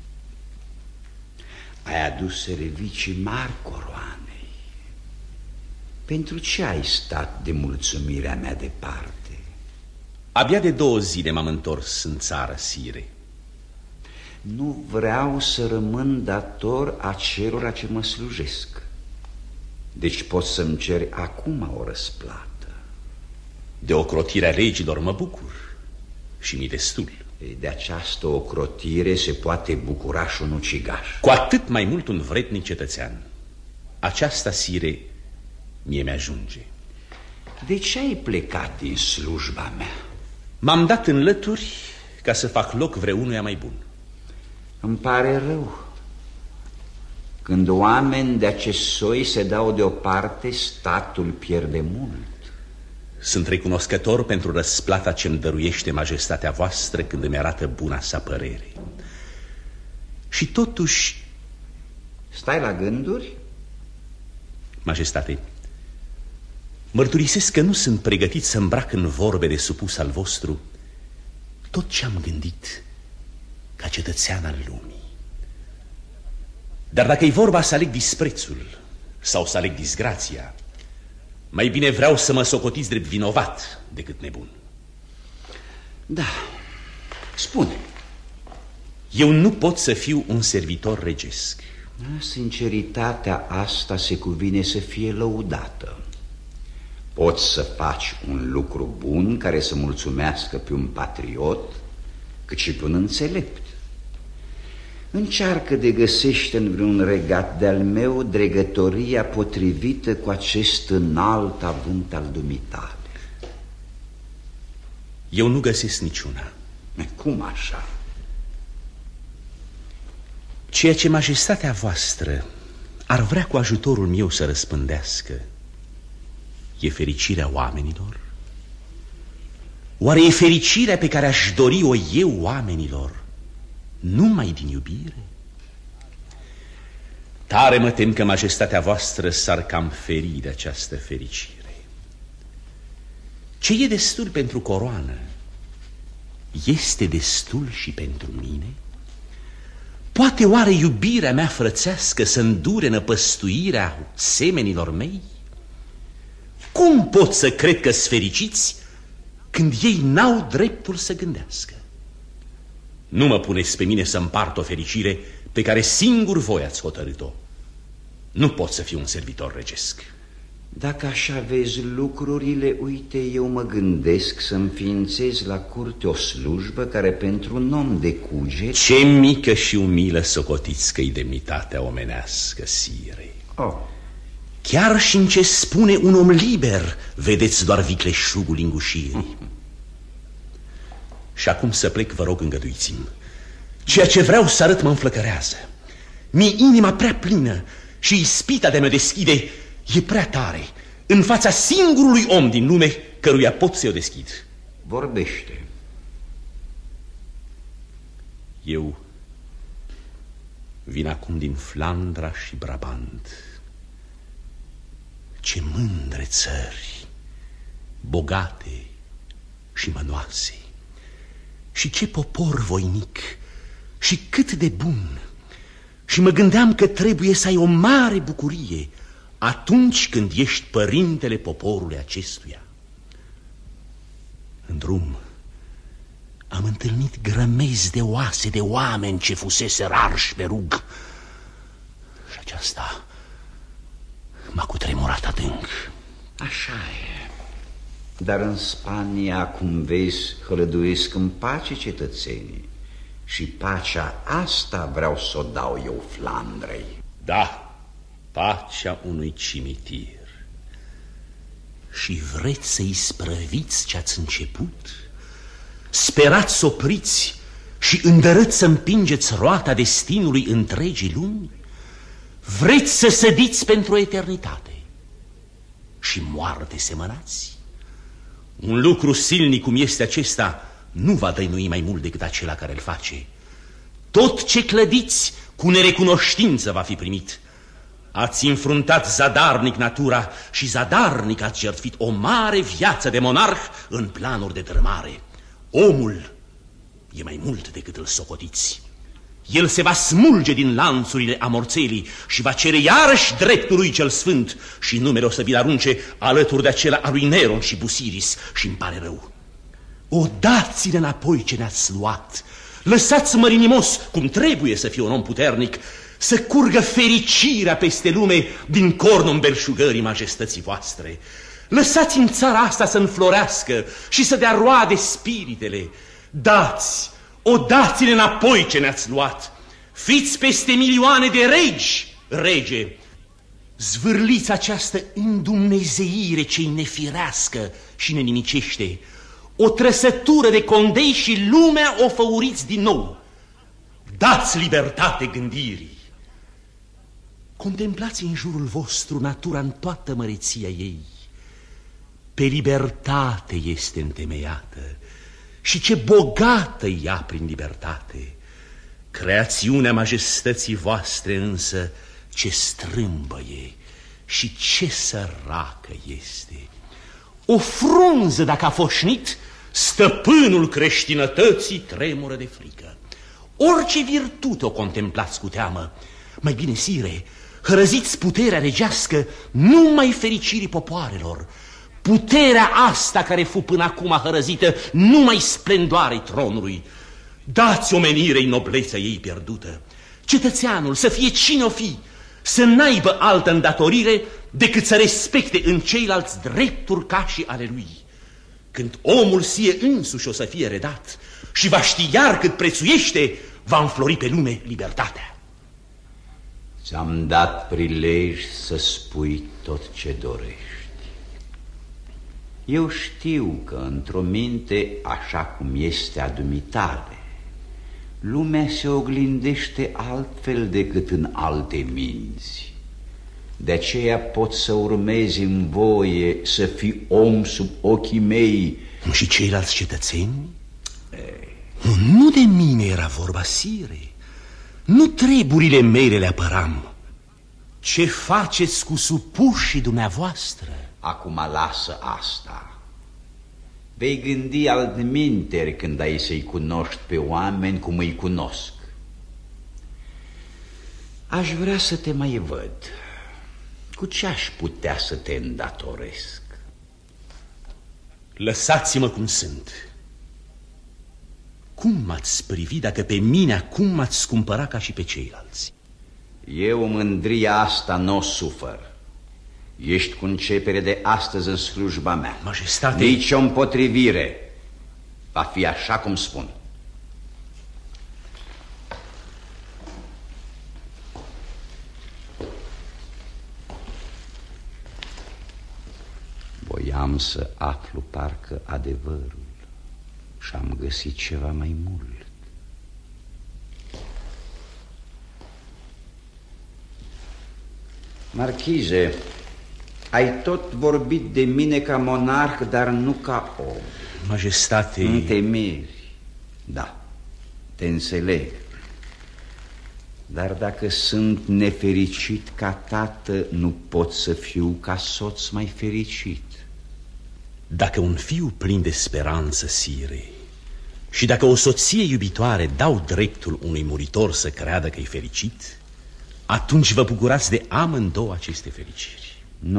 Ai adus servicii mari coroanei. Pentru ce ai stat de mulțumirea mea departe? Abia de 2 zile m-am întors în țară, sire. Nu vreau să rămân dator acelora ce mă slujesc. Deci poți să-mi ceri acum o răsplată. De ocrotirea legilor mă bucur și mi-e destul. De această ocrotire se poate bucura și un ucigaș. Cu atât mai mult un vrednic cetățean. Aceasta, sire, mie mi-ajunge. De ce ai plecat din slujba mea? M-am dat în lături ca să fac loc vreunuia mai bun. Îmi pare rău. Când oameni de acest soi se dau deoparte, statul pierde mult. Sunt recunoscător pentru răsplata ce-mi dăruiește majestatea voastră când îmi arată buna sa părere. Și totuși... Stai la gânduri? Majestate, mărturisesc că nu sunt pregătit să îmbrac în vorbe de supus al vostru tot ce am gândit ca cetățean al lumii. Dar dacă e vorba să aleg disprețul sau să aleg disgrația, mai bine vreau să mă socotiți drept vinovat decât nebun. Da, spune. Eu nu pot să fiu un servitor regesc. Sinceritatea asta se cuvine să fie lăudată. Poți să faci un lucru bun care să mulțumească pe un patriot, cât și pe un înțelept. Încearcă de găsește în vreun regat de-al meu dregătoria potrivită cu acest înalt avânt al dumitale. Eu nu găsesc niciuna. Cum așa? Ceea ce majestatea voastră ar vrea cu ajutorul meu să răspândească e fericirea oamenilor? Oare e fericirea pe care aș dori-o eu oamenilor numai din iubire? Tare mă tem că majestatea voastră s-ar cam feri de această fericire. Ce e destul pentru coroană este destul și pentru mine? Poate oare iubirea mea frățească să îndure năpăstuirea semenilor mei? Cum pot să cred că-s fericiți când ei n-au dreptul să gândească. Nu mă puneți pe mine să împart o fericire pe care singur voi ați hotărât-o. Nu pot să fiu un servitor regesc. Dacă așa vezi lucrurile, uite, eu mă gândesc să înființez la curte o slujbă care pentru un om de cuget... Ce mică și umilă socotiți că-i demnitatea omenească, sire. Oh. Chiar și în ce spune un om liber vedeți doar vicleșugul lingușirii. Și acum să plec, vă rog, îngăduiți-mi. Ceea ce vreau să arăt mă înflăcărează. Mi-e inima prea plină și ispita de a mă deschide e prea tare în fața singurului om din lume căruia pot să-i o deschid. Vorbește. Eu vin acum din Flandra și Brabant. Ce mândre țări, bogate și mănoase. Și ce popor voinic și cât de bun. Și mă gândeam că trebuie să ai o mare bucurie atunci când ești părintele poporului acestuia. În drum am întâlnit grămezi de oase de oameni ce fusese arși pe rug. Și aceasta m-a cutremurat adânc. Așa e. Dar în Spania, cum vezi, hălăduiesc în pace cetățenii. Și pacea asta vreau să o dau eu Flandrei. Da, pacea unui cimitir. Și vreți să isprăviți ce-ați început? Sperați să opriți și îndărâți să împingeți roata destinului întregii lumi? Vreți să sădiți pentru eternitate și moarte semănați? Un lucru silnic cum este acesta nu va dăinui mai mult decât acela care îl face. Tot ce clădiți cu nerecunoștință va fi primit. Ați înfruntat zadarnic natura și zadarnic ați jertfit o mare viață de monarh în planuri de dărâmare. Omul e mai mult decât îl socotiți. El se va smulge din lanțurile amorțelii și va cere iarăși dreptul lui cel sfânt și numele o să vi-l arunce alături de acela a lui Neron și Busiris și îmi pare rău. O, dați-le înapoi ce ne-ați luat. Lăsați mărinimos, cum trebuie să fie un om puternic, să curgă fericirea peste lume din cornul belșugării majestății voastre. Lăsați în țara asta să înflorească și să dea roade spiritele. Dați, o, dați-le înapoi ce ne-ați luat. Fiți peste milioane de rege. Zvârliți această îndumnezeire ce-i nefirească și ne nimicește. O trăsătură de condei și lumea o făuriți din nou. Dați libertate gândirii. Contemplați în jurul vostru natura în toată măreția ei. Pe libertate este întemeiată și ce bogată ea prin libertate. Creațiunea majestății voastre însă ce strâmbă e și ce săracă este. O frunză dacă a foșnit, stăpânul creștinătății tremură de frică. Orice virtute o contemplați cu teamă. Mai bine, sire, hărăziți puterea regească numai fericirii popoarelor. Puterea asta care fu până acum hărăzită numai splendoarei tronului. Dați omenirei noblețea ei pierdută. Cetățeanul, să fie cine o fi, să n-aibă altă îndatorire decât să respecte în ceilalți drepturi ca și ale lui. Când omul sie însuși o să fie redat și va ști iar cât prețuiește, va înflori pe lume libertatea. Ți-am dat prilej să spui tot ce dorești. Eu știu că într-o minte așa cum este a dumitale, lumea se oglindește altfel decât în alte minți. De aceea pot să urmezi în voie să fii om sub ochii mei. Și ceilalți cetățeni? Nu de mine era vorba, sire. Nu treburile mele le apăram. Ce faceți cu supușii dumneavoastră? Acum lasă asta. Vei gândi altminteri când ai să-i cunoști pe oameni cum îi cunosc. Aș vrea să te mai văd. Cu ce aș putea să te îndatoresc? Lăsați-mă cum sunt. Cum m-ați privi dacă pe mine acum m-ați cumpăra ca și pe ceilalți? Eu mândria asta nu o sufăr. Ești cu începere de astăzi în slujba mea. Majestate... Nici o împotrivire. Va fi așa cum spun. Voiam să aflu parcă adevărul și am găsit ceva mai mult. Marchize, ai tot vorbit de mine ca monarh, dar nu ca om. Majestate... Nu te miri, da, te înțeleg. Dar dacă sunt nefericit ca tată, nu pot să fiu ca soț mai fericit. Dacă un fiu plin de speranță, sire, și dacă o soție iubitoare dau dreptul unui muritor să creadă că e fericit, atunci vă bucurați de amândouă aceste fericiri.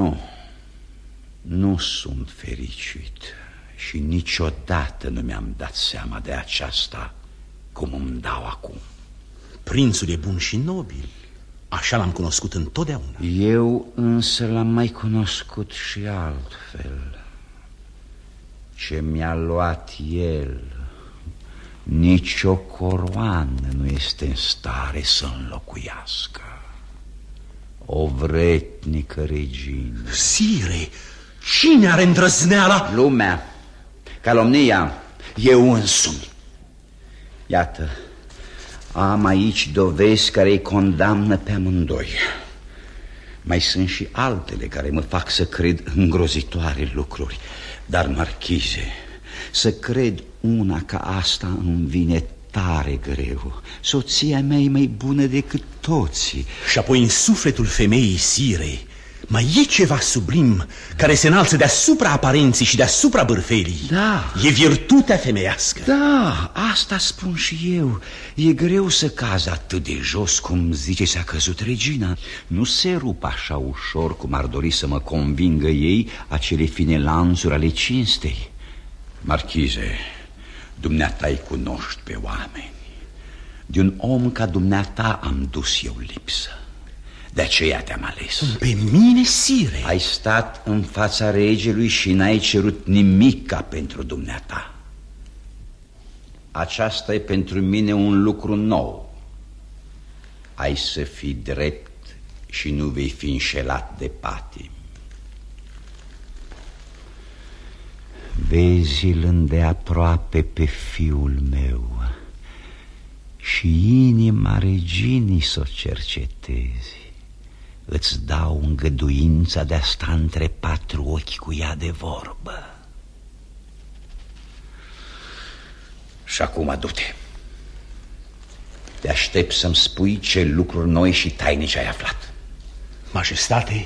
Nu sunt fericit și niciodată nu mi-am dat seama de aceasta cum îmi dau acum. Prințul e bun și nobil, așa l-am cunoscut întotdeauna. Eu însă l-am mai cunoscut și altfel. Ce mi-a luat el, nici o coroană nu este în stare să înlocuiască. O vretnică regină. Sire, cine are îndrăzneala? Lumea, calomnia, eu însumi. Iată, am aici dovezi care îi condamnă pe amândoi. Mai sunt și altele care mă fac să cred îngrozitoare lucruri. Dar, marchize, să cred una ca asta îmi vine tare greu. Soția mea e mai bună decât toții. Și apoi în sufletul femeii, sire, mai e ceva sublim care se înalță deasupra aparenței și deasupra bârfelii. Da. E virtutea femeiască. Da, asta spun și eu. E greu să cazi atât de jos cum zice s-a căzut regina. Nu se rup așa ușor cum ar dori să mă convingă ei acele fine lanțuri ale cinstei. Marchize, dumneata-i cunoști pe oameni. De un om ca dumneata am dus eu lipsă. De aceea te-am ales. Pe mine, sire? Ai stat în fața regelui și n-ai cerut nimica pentru dumneata. Aceasta e pentru mine un lucru nou. Ai să fii drept și nu vei fi înșelat de patimi. Vezi-l îndeaproape pe fiul meu și inima reginii s-o cercetezi. Îți dau îngăduința de a sta între patru ochi cu ea de vorbă. Și acum du-te. Te aștept să-mi spui ce lucruri noi și tainice ai aflat. Majestate,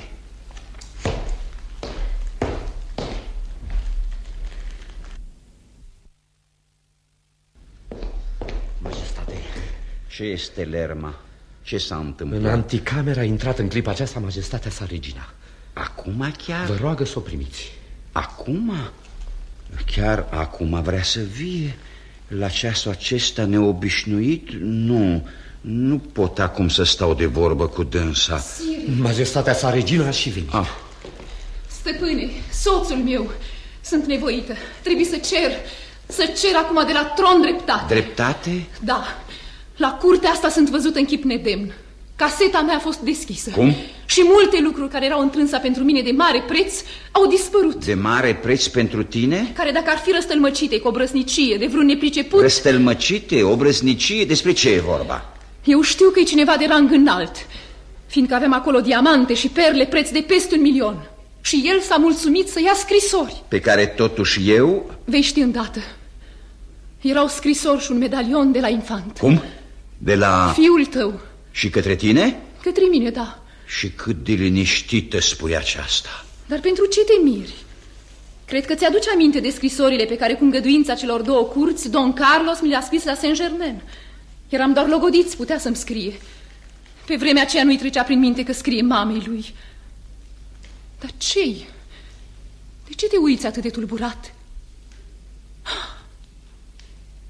ce este, Lerma? Ce s-a întâmplat? În anticamera a intrat în clipa aceasta majestatea sa regina. Acum chiar? Vă roagă să o primiți. Acum? Chiar acum vrea să vie? La ceasul acesta neobișnuit? Nu pot acum să stau de vorbă cu dânsa. Sire. Majestatea sa regina a și venit. Stăpâne, soțul meu, sunt nevoită. Trebuie să cer acum de la tron dreptate. Dreptate? Da. La curtea asta sunt văzut în chip nedemn. Caseta mea a fost deschisă. Cum? Și multe lucruri care erau întrânsa pentru mine de mare preț au dispărut. De mare preț pentru tine? Care dacă ar fi răstălmăcite cu obrăznicie de vreun nepriceput... Răstălmăcite? Obrăznicie? Despre ce e vorba? Eu știu că e cineva de rang înalt, fiindcă avem acolo diamante și perle preț de peste 1.000.000. Și el s-a mulțumit să ia scrisori. Pe care totuși eu... Vei ști îndată. Erau scrisori și un medalion de la infant. Cum? De la... Fiul tău. Și către tine? Către mine, da. Și cât de liniștită spui aceasta. Dar pentru ce te miri? Cred că ți-aduce aminte de scrisorile pe care, cu îngăduința celor două curți, Don Carlos mi le-a scris la Saint-Germain. Eram doar logodiți, putea să-mi scrie. Pe vremea aceea nu-i trecea prin minte că scrie mamei lui. Dar ce-i? De ce te uiți atât de tulburat?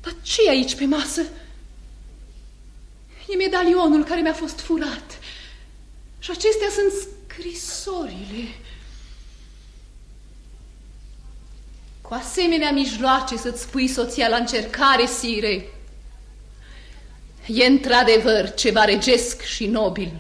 Dar ce e aici pe masă? E medalionul care mi-a fost furat. Și acestea sunt scrisorile. Cu asemenea mijloace să-ți pui soția la încercare, sire. E într-adevăr ceva regesc și nobil.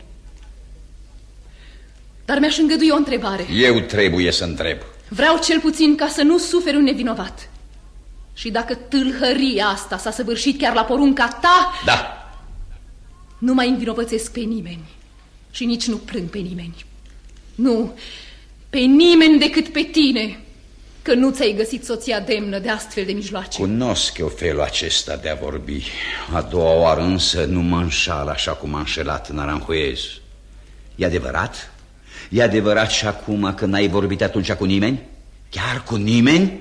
Dar mi-aș îngădui o întrebare. Eu trebuie să întreb. Vreau cel puțin ca să nu suferi un nevinovat. Și dacă tâlhăria asta s-a săvârșit chiar la porunca ta... Da. Nu mai învinovățesc pe nimeni. Și nici nu plâng pe nimeni. Nu, pe nimeni decât pe tine, că nu ți-ai găsit soția demnă de astfel de mijloace. Cunosc eu felul acesta de a vorbi. A doua oară însă nu mă înșală așa cum m-a înșelat în Aranjuez. E adevărat? E adevărat și acum că n-ai vorbit atunci cu nimeni? Chiar cu nimeni?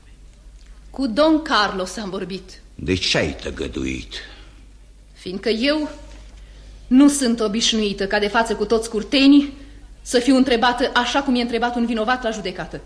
Cu Don Carlos am vorbit. De ce ai tăgăduit? Fiindcă eu nu sunt obișnuită ca de față cu toți curtenii să fiu întrebată așa cum e întrebat un vinovat la judecată.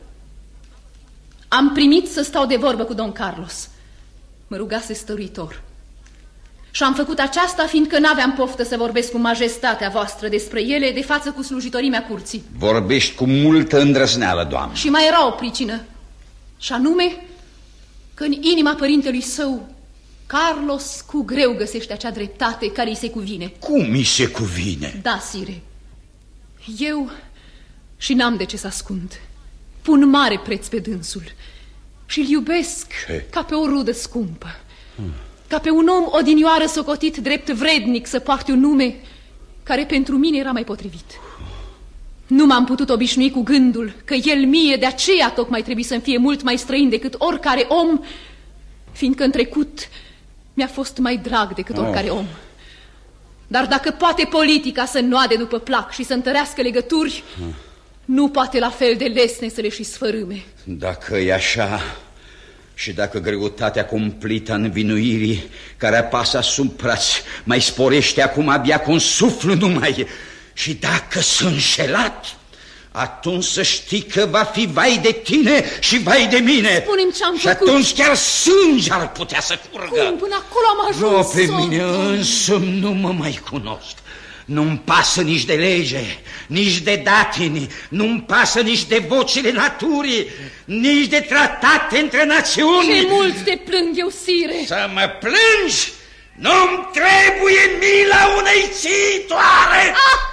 Am primit să stau de vorbă cu Don Carlos. Mă rugase stăruitor. Și am făcut aceasta fiindcă n-aveam poftă să vorbesc cu majestatea voastră despre ele de față cu slujitorii mea curții. Vorbești cu multă îndrăzneală, doamnă. Și mai era o pricină. Și anume că în inima părintelui său Carlos cu greu găsește acea dreptate care îi se cuvine. Cum îi se cuvine? Da, sire. Eu, și n-am de ce să ascund, pun mare preț pe dânsul și îl iubesc ca pe o rudă scumpă. Ca pe un om odinioară socotit drept vrednic să poarte un nume care pentru mine era mai potrivit. Nu m-am putut obișnui cu gândul că el mie de aceea tocmai trebuie să-mi fie mult mai străin decât oricare om, fiindcă în trecut mi-a fost mai drag decât oricare om. Dar dacă poate politica să înnoade după plac și să întărească legături, nu poate la fel de lesne să le și sfărâme. Dacă e așa, și dacă greutatea cumplită a învinuirii care apasă asupra-ți mai sporește acum abia cu un suflu numai, și dacă sunt înșelat, atunci să știi că va fi vai de tine și vai de mine. Spune-mi ce-am și făcut. Atunci chiar sânge ar putea să curgă. Cum? Până acolo am ajuns. Pe mine însă nu mă mai cunosc. Nu-mi pasă nici de lege, nici de datini, nu-mi pasă nici de vocile naturii, nici de tratate între națiuni. Ce mult te plâng eu, sire. Să mă plângi? Nu-mi trebuie mila unei țitoare.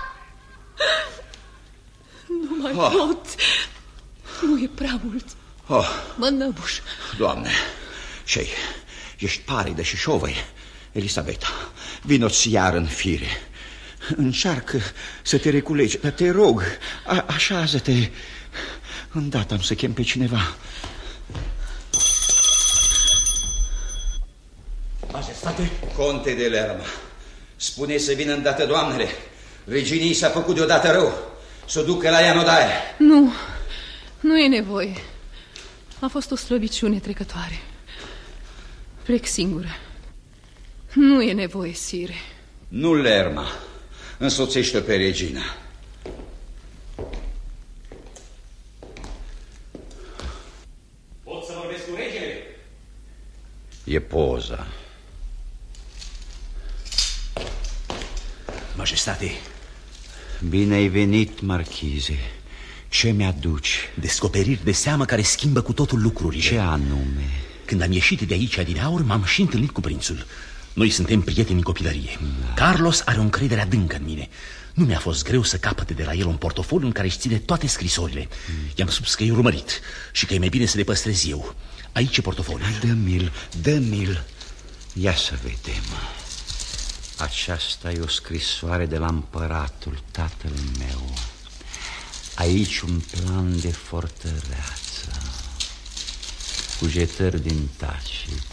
Nu mai pot. Nu e prea mult. Mă năbuș. Doamne, ce-i? Ești paridă și șovăi. Elisabeta, vino-ți iar în fire. Încearcă să te reculegi, dar te rog, așează-te. Îndată am să chem pe cineva. Majestate? Conte de Lerma, spune să vină îndată doamnele. Reginii s-a făcut deodată rău. Să o ducă la ea în odaie. Nu, nu e nevoie. A fost o slăbiciune trecătoare. Plec singură. Nu e nevoie, sire. Nu, Lerma, însoțește pe regina. Pot să vorbesc cu regele? E poza. Majestate. Bine ai venit, marchize. Ce mi-aduci? Descoperiri de seamă care schimbă cu totul lucrurile. Ce anume? Când am ieșit de aici adineauri, m-am și întâlnit cu prințul. Noi suntem prieteni în copilărie. Carlos are o încredere adâncă în mine. Nu mi-a fost greu să capăte de la el un portofoliu în care își ține toate scrisorile. I-am spus că e urmărit și că e mai bine să le păstrez eu. Aici e portofoliul. Dă-mi-l, dă-mi-l. Ia să vedem. Aceasta e o scrisoare de la împăratul tatăl meu. Aici un plan de fortăreață, cugetări din Tacit.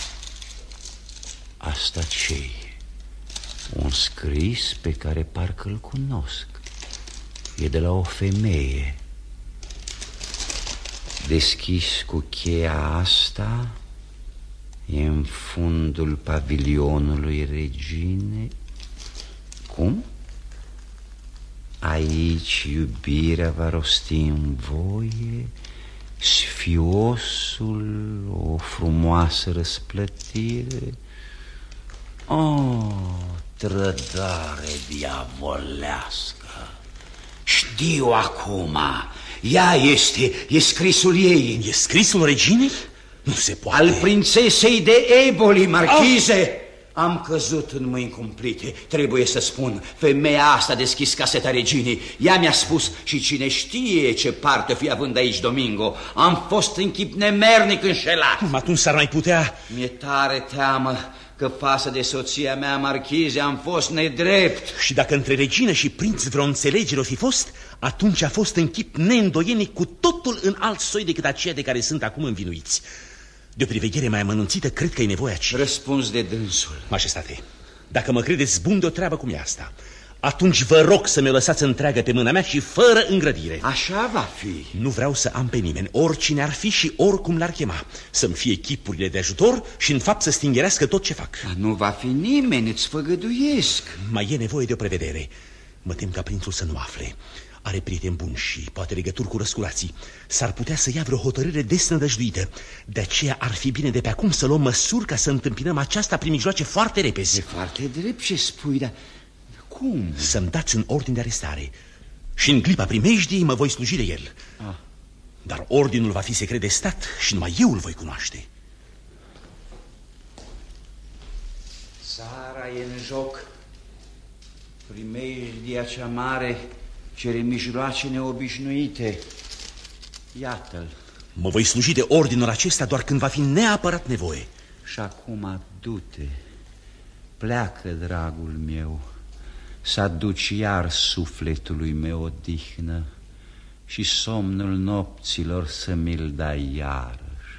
Asta ce-i? Un scris pe care parcă-l cunosc. E de la o femeie. Deschis cu cheia asta, e în fundul pavilionului reginei. Cum? Aici iubirea va rosti în voie sfiosul, o frumoasă răsplătire. Trădare diavolească. Știu acum. Ea e scrisul ei. E scrisul reginei? Nu se poate. Al prințesei de Eboli, marchize. Am căzut în mâini cumplite. Trebuie să spun, femeia asta a deschis caseta reginei. Ea mi-a spus și cine știe ce parte fi având aici Domingo. Am fost în chip nemernic înșelat. Atunci s-ar mai putea... Mi-e tare teamă că față de soția mea, marchize, am fost nedrept. Și dacă între regină și prinț vreo înțelegere o fi fost, atunci a fost în chip neîndoienic cu totul în alt soi decât aceea de care sunt acum învinuiți. De o priveghere mai amănunțită, cred că e nevoie aici. Răspuns de dânsul. Majestate, dacă mă credeți bun de o treabă cum e asta, atunci vă rog să mi-o lăsați întreagă pe mâna mea și fără îngrădire. Așa va fi. Nu vreau să am pe nimeni, oricine ar fi și oricum l-ar chema, să-mi fie chipurile de ajutor și în fapt să stingerească tot ce fac. Dar nu va fi nimeni, îți făgăduiesc. Mai e nevoie de o prevedere. Mă tem ca prințul să nu afle. Are prieteni buni și poate legături cu răsculații. S-ar putea să ia vreo hotărâre desnădăjduită. De aceea ar fi bine de pe acum să luăm măsuri ca să întâmpinăm aceasta prin mijloace foarte repezi. E foarte drept ce spui, dar cum? Să-mi dați un ordin de arestare și în clipa primejdiei mă voi sluji de el. Dar ordinul va fi secret de stat și numai eu îl voi cunoaște. Țara e în joc. Primejdia cea mare cere mijloace neobișnuite. Iată-l. Mă voi sluji de ordinul acesta doar când va fi neapărat nevoie. Și acum du-te. Pleacă, dragul meu, să aduci iar sufletului meu odihnă și somnul nopților să mi-l dai iarăși.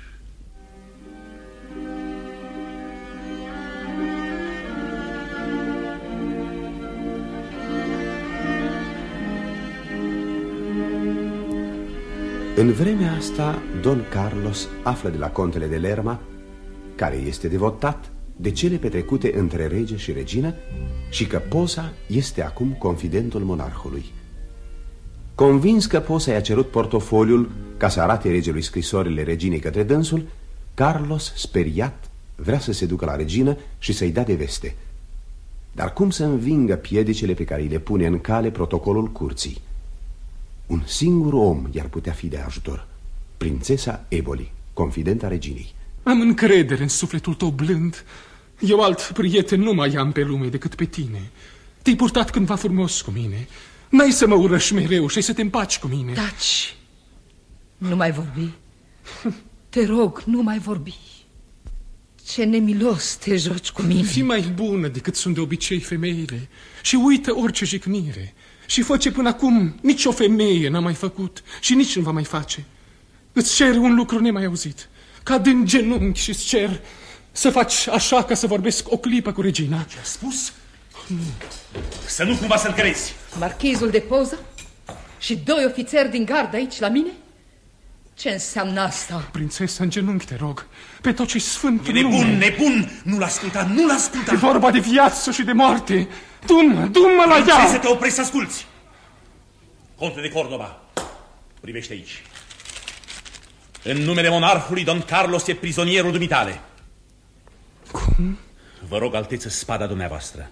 În vremea asta, Don Carlos află de la contele de Lerma, care este devotat de cele petrecute între rege și regină și că Posa este acum confidentul monarhului. Convins că Posa i-a cerut portofoliul ca să arate regelui scrisorile reginei către dânsul, Carlos, speriat, vrea să se ducă la regină și să-i dea de veste. Dar cum să învingă piedicele pe care îi le pune în cale protocolul curții? Un singur om i-ar putea fi de ajutor: prințesa Eboli, confidenta reginei. Am încredere în sufletul tău blând. Eu alt prieten nu mai am pe lume decât pe tine. Te-ai purtat cândva frumos cu mine. N-ai să mă urăși mereu și să te împaci cu mine. Taci! Nu mai vorbi. Te rog, nu mai vorbi. Ce nemilos te joci cu mine. Fii mai bună decât sunt de obicei femeile și uită orice jignire. Și fă ce până acum nicio femeie n-a mai făcut și nici nu va mai face. Îți cer un lucru nemai auzit. Cad în genunchi și îți cer să faci așa ca să vorbesc o clipă cu regina. Ce-a spus? Să nu cumva să-l crezi. Marchizul de Posa și 2 ofițeri din gardă aici la mine? Ce înseamnă asta? Prințesa, în genunchi, te rog, pe tot ce-i sfânt. E nebun, nebun! Nu-l asculta, nu-l asculta! E vorba de viață și de moarte. Du-mă la ea! Trebuie să te oprești să asculți. Conte de Córdoba, privește aici. În numele monarhului, Don Carlos e prizonierul dumitale. Cum? Vă rog, alteță, spada dumneavoastră.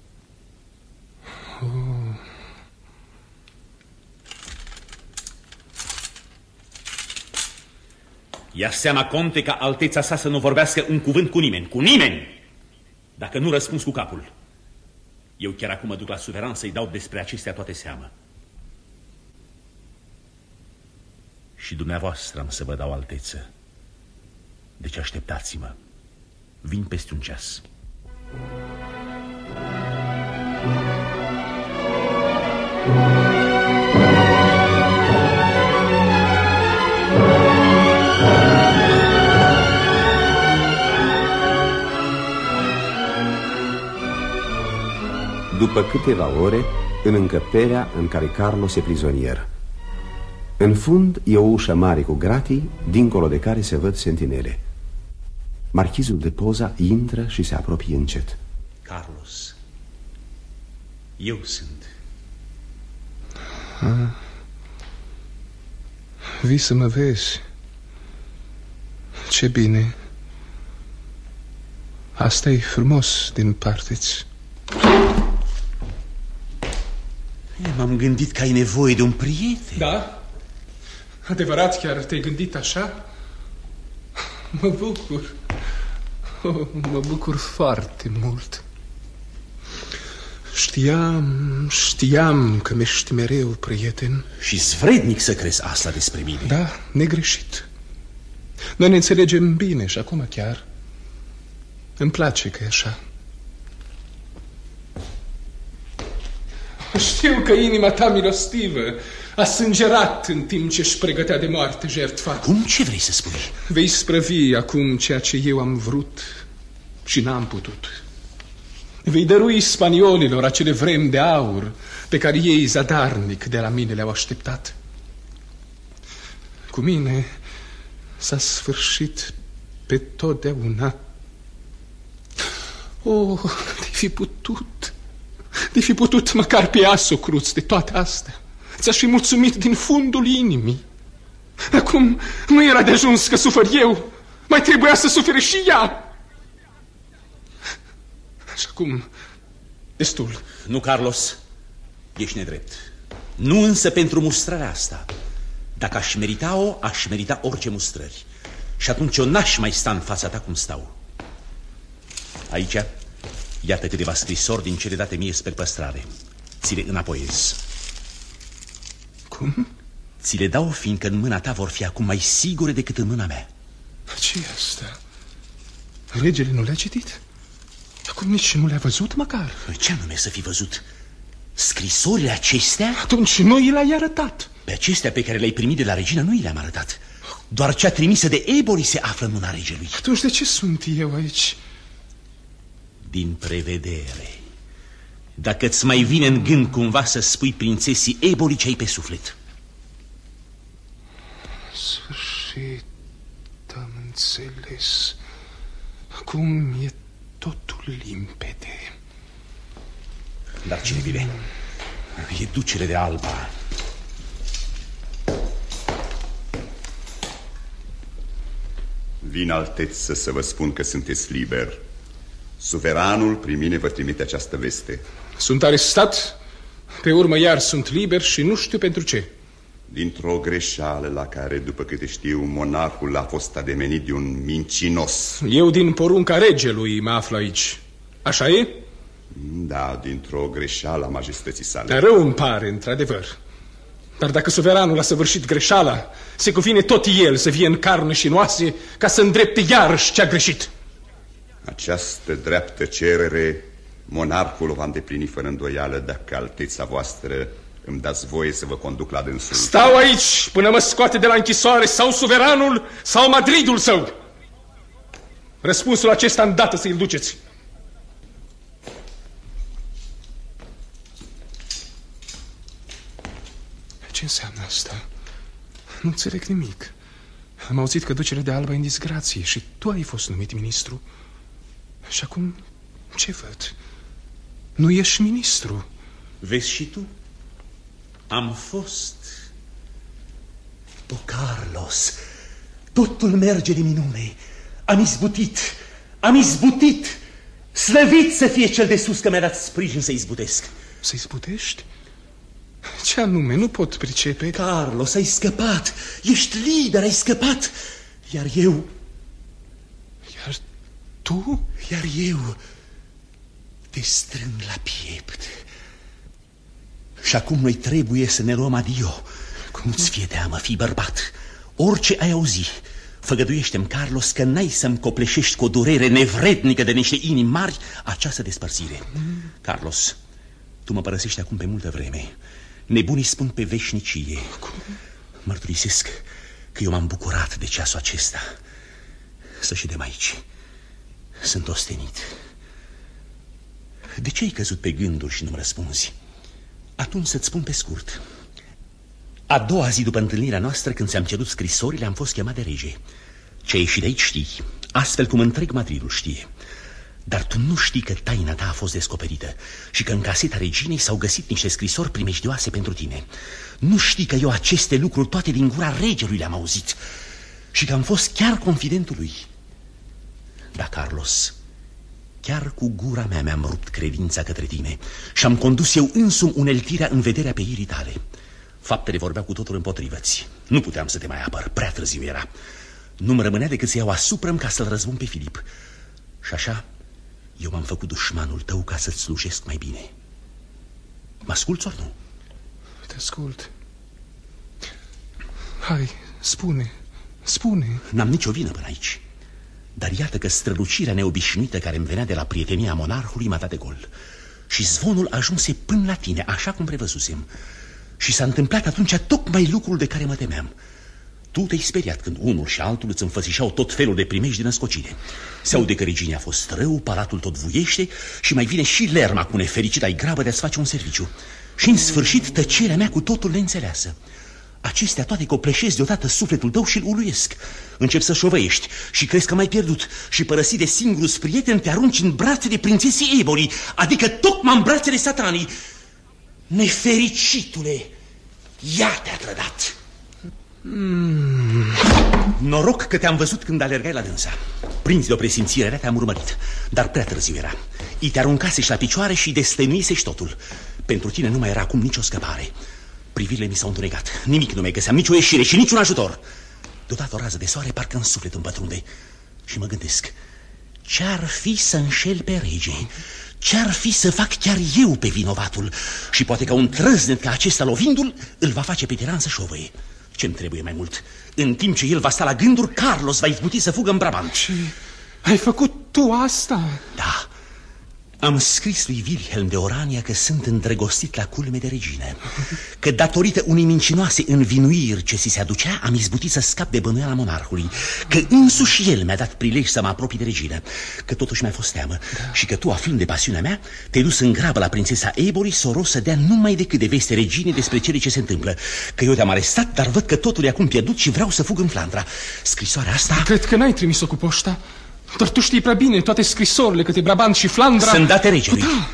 Ia seama, conte, ca alteța sa să nu vorbească un cuvânt cu nimeni. Cu nimeni! Dacă nu răspunzi cu capul. Eu chiar acum mă duc la suveran să-i dau despre acestea toate seamă. Și dumneavoastră am să vă dau, alteță. Deci așteptați-mă. Vin peste un ceas. După câteva ore, în încăperea în care Carlos e prizonier. În fund e o ușă mare cu gratii, dincolo de care se văd sentinele. Marchizul de Posa intră și se apropie încet. Carlos, eu sunt. Vii să mă vezi, Ce bine. Asta e frumos din partea-ți. M-am gândit că ai nevoie de un prieten. Da? Adevărat, chiar te-ai gândit așa? Mă bucur. Mă bucur foarte mult. Știam că mi-ești mereu prieten. Și-s vrednic să crezi asta despre mine. Da, negreșit. Noi ne înțelegem bine și acum chiar îmi place că e așa. Știu că inima ta milostivă a sângerat în timp ce își pregătea de moarte jertfa. Cum? Ce vrei să spui? Vei sprăvi acum ceea ce eu am vrut și n-am putut. Vei dărui spaniolilor acele vremi de aur pe care ei zadarnic de la mine le-au așteptat. Cu mine s-a sfârșit pe totdeauna. Oh, de fi putut măcar pe ea să o cruți de toate astea. Ți-aș fi mulțumit din fundul inimii. Acum nu era de ajuns că sufăr eu, mai trebuia să sufere și ea. Și acum, destul. Nu, Carlos, ești nedrept. Nu însă pentru mustrarea asta. Dacă aș merita-o, aș merita orice mustrări. Și atunci eu n-aș mai sta în fața ta cum stau. Aici, iată câteva scrisori din cele date mie spre păstrare. Ți le înapoiez. Cum? Ți le dau fiindcă în mâna ta vor fi acum mai sigure decât în mâna mea. Ce-i asta? Regele nu le-a citit? Acum nici nu le-a văzut măcar? Ce anume să fi văzut? Scrisorile acestea? Atunci nu i le-ai arătat. Pe acestea pe care le-ai primit de la regină nu i le-am arătat. Doar cea trimisă de Eboli se află în mâna regelui. Atunci de ce sunt eu aici? Din prevedere. Dacă îți mai vine în gând cumva să spui prințesii Eboli ce ai pe suflet. Sfârșit, am înțeles. Acum e totul limpede. Dar cine vine? E ducele de Alba. Vin, alteță, să vă spun că sunteți liber. Suveranul prin mine vă trimite această veste. Sunt arestat, pe urmă iar sunt liber și nu știu pentru ce. Dintr-o greșeală la care, după câte știu, monarhul a fost ademenit de un mincinos. Eu din porunca regelui mă aflu aici. Așa e? Da, dintr-o greșeală a majestății sale. Dar rău îmi pare, într-adevăr. Dar dacă suveranul a săvârșit greșeala, se cuvine tot el să fie în carne și în oase ca să îndrepte iarăși ce a greșit. Această dreaptă cerere monarhul o va îndeplini fără îndoială dacă alteța voastră îmi dați voie să vă conduc la dânsul. Stau aici până mă scoate de la închisoare sau suveranul sau Madridul său. Răspunsul acesta îndată să-i duceți. Ce înseamnă asta? Nu înțeleg nimic. Am auzit că ducele de Alba e în disgrație și tu ai fost numit ministru. Și acum ce văd? Nu ești ministru. Vezi și tu? Am fost. O, Carlos, totul merge de minune. Am izbutit. Slăvit să fie cel de sus că mi-a dat sprijin să izbutesc. Să izbutești? Ce anume? Nu pot pricepe. Carlos, ai scăpat. Ești liber, ai scăpat. Iar eu... Iar tu? Iar eu te strâng la piept. Și acum noi trebuie să ne luăm adio. Nu-ți fie teamă, fii bărbat. Orice ai auzi, făgăduiește-mi, Carlos, că n-ai să-mi copleșești cu o durere nevrednică de niște inimi mari această despărțire. Carlos, tu mă părăsești acum pe multă vreme. Nebunii spun pe veșnicie. Mărturisesc că eu m-am bucurat de ceasul acesta. Să ședem aici. Sunt ostenit. De ce ai căzut pe gânduri și nu-mi răspunzi? Atunci să-ți spun pe scurt. A doua zi după întâlnirea noastră, când ți-am cerut scrisorile, am fost chemat de rege. Ce ai ieșit de aici știi, astfel cum întreg Madridul știe. Dar tu nu știi că taina ta a fost descoperită și că în caseta reginei s-au găsit niște scrisori primejdioase pentru tine. Nu știi că eu aceste lucruri toate din gura regelui le-am auzit. și că am fost chiar confidentul lui. Da, Carlos, chiar cu gura mea mi-am rupt credința către tine și am condus eu însumi uneltirea în vederea peirii tale. Faptele vorbeau cu totul împotrivă-ți. Nu puteam să te mai apăr, prea târziu era. Nu-mi rămânea decât să iau asupra-mi ca să-l răzbun pe Filip. Și așa, eu m-am făcut dușmanul tău ca să-ți slujesc mai bine. Mă asculți ori nu? Te ascult. Hai, spune. N-am nicio vină până aici. Dar iată că strălucirea neobișnuită care îmi venea de la prietenia monarhului m-a dat de gol. Și zvonul ajunse până la tine, așa cum prevăzusem. Și s-a întâmplat atunci tocmai lucrul de care mă temeam. Tu te-ai speriat când unul și altul îți înfățișau tot felul de primești din născocire. Se aude că reginea a fost rău, palatul tot vuiește și mai vine și Lerma cu nefericit ai grabă de a-ți face un serviciu. Și în sfârșit tăcerea mea cu totul neînțeleasă. Acestea toate copleșesc deodată sufletul tău și îl uluiesc. Încep să șovăiești și crezi că m-ai pierdut și părăsit de singurul prieten te arunci în brațe de prințesii Eboli, adică tocmai în brațele satanii. Nefericitule, ea te-a trădat. Noroc că te-am văzut când alergai la dânsa. Prins de o presimțire rea te-am urmărit, dar prea târziu era. I te aruncasești la picioare și destăinuisești totul. Pentru tine nu mai era acum nicio scăpare. Privirile mi s-au întunecat, nimic nu mai găseam, nicio ieșire și niciun ajutor. Deodată o rază de soare parcă în suflet îmi pătrunde și mă gândesc, ce-ar fi să înșel pe rege? Ce-ar fi să fac chiar eu pe vinovatul? Și poate că un trăznet ca acesta lovindu-l îl va face pe tiran să șovăie. Ce-mi trebuie mai mult? În timp ce el va sta la gânduri, Carlos va izbuti să fugă în Brabant. Și ai făcut tu asta? Da. Am scris lui Wilhelm de Orania că sunt îndrăgostit la culme de regină, că datorită unei mincinoase învinuiri ce ți se aducea am izbutit să scap de bănuiala monarhului, că însuși el mi-a dat prilej să mă apropii de regină, că totuși mi-a fost teamă și că tu, aflând de pasiunea mea, te-ai dus în grabă la prințesa Eboli să o rogi să dea numai decât de veste reginei despre cele ce se întâmplă, că eu te-am arestat, dar văd că totul e acum pierdut și vreau să fug în Flandra. Scrisoarea asta... Cred că n-ai trimis-o cu poșta. Dar tu știi prea bine, toate scrisorile către Brabant și Flandra sunt date regelui. Da.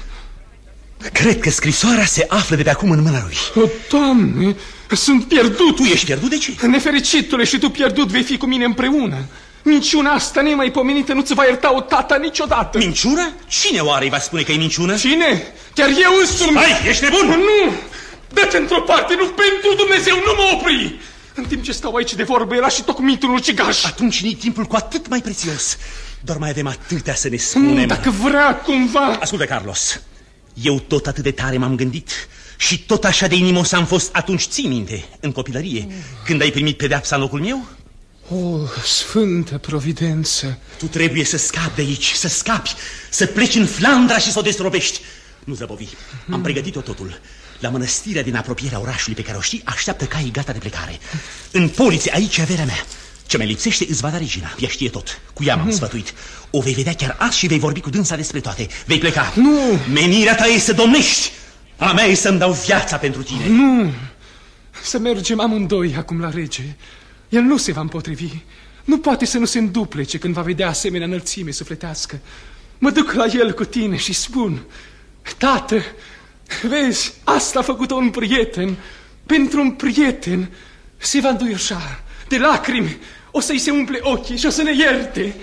Cred că scrisoarea se află de pe acum în mâna lui. O, Doamne, sunt pierdut. Tu ești pierdut de ce? Nefericitule, și tu pierdut vei fi cu mine împreună. Minciuna asta nemaipomenită nu-ți va ierta o tata niciodată. Minciună? Cine oare îi va spune că e minciună? Cine? Chiar eu însumi. Hai, ești nebun? Nu, dă-te într-o parte, nu, pentru Dumnezeu, nu mă opri. În timp ce stau aici de vorbă, era și tocmitul un ucigaș. Atunci ni timpul cu atât mai prețios. Doar mai avem atâtea să ne spunem. Dacă vrea cumva... Ascultă, Carlos, eu tot atât de tare m-am gândit și tot așa de inimos am fost atunci, ții minte, în copilărie, când ai primit pedeapsa în locul meu? O, sfântă providență! Tu trebuie să scapi de aici, să scapi, să pleci în Flandra și să o dezrobești. Nu zăbovi, am pregătit-o totul. La mănăstirea din apropierea orașului pe care o știi, așteaptă caii gata de plecare. În poliție, aici e averea mea. Ce mai lipsește îți va da regina, ea știe tot. Cu ea m-am sfătuit. O vei vedea chiar azi și vei vorbi cu dânsa despre toate. Vei pleca. Nu! Menirea ta e să domnești. A mea e să-mi dau viața pentru tine. Nu! Să mergem amândoi acum la rege. El nu se va împotrivi. Nu poate să nu se înduplece când va vedea asemenea înălțime sufletească. Mă duc la el cu tine și spun: tată, vezi, asta a făcut un prieten. Pentru un prieten se va înduioșa de lacrimi, o să-i se umple ochii și o să ne ierte.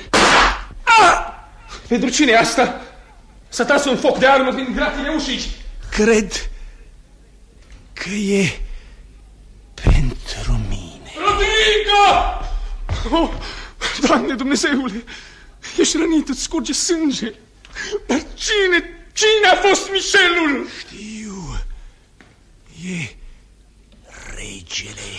Pentru cine e asta? S-a tras un foc de armă prin gratile ușii. Cred că e pentru mine. Rodrigo! Oh, Doamne Dumnezeule, ești rănit, îți scurge sânge. Dar cine a fost Michelul? Știu, e regele.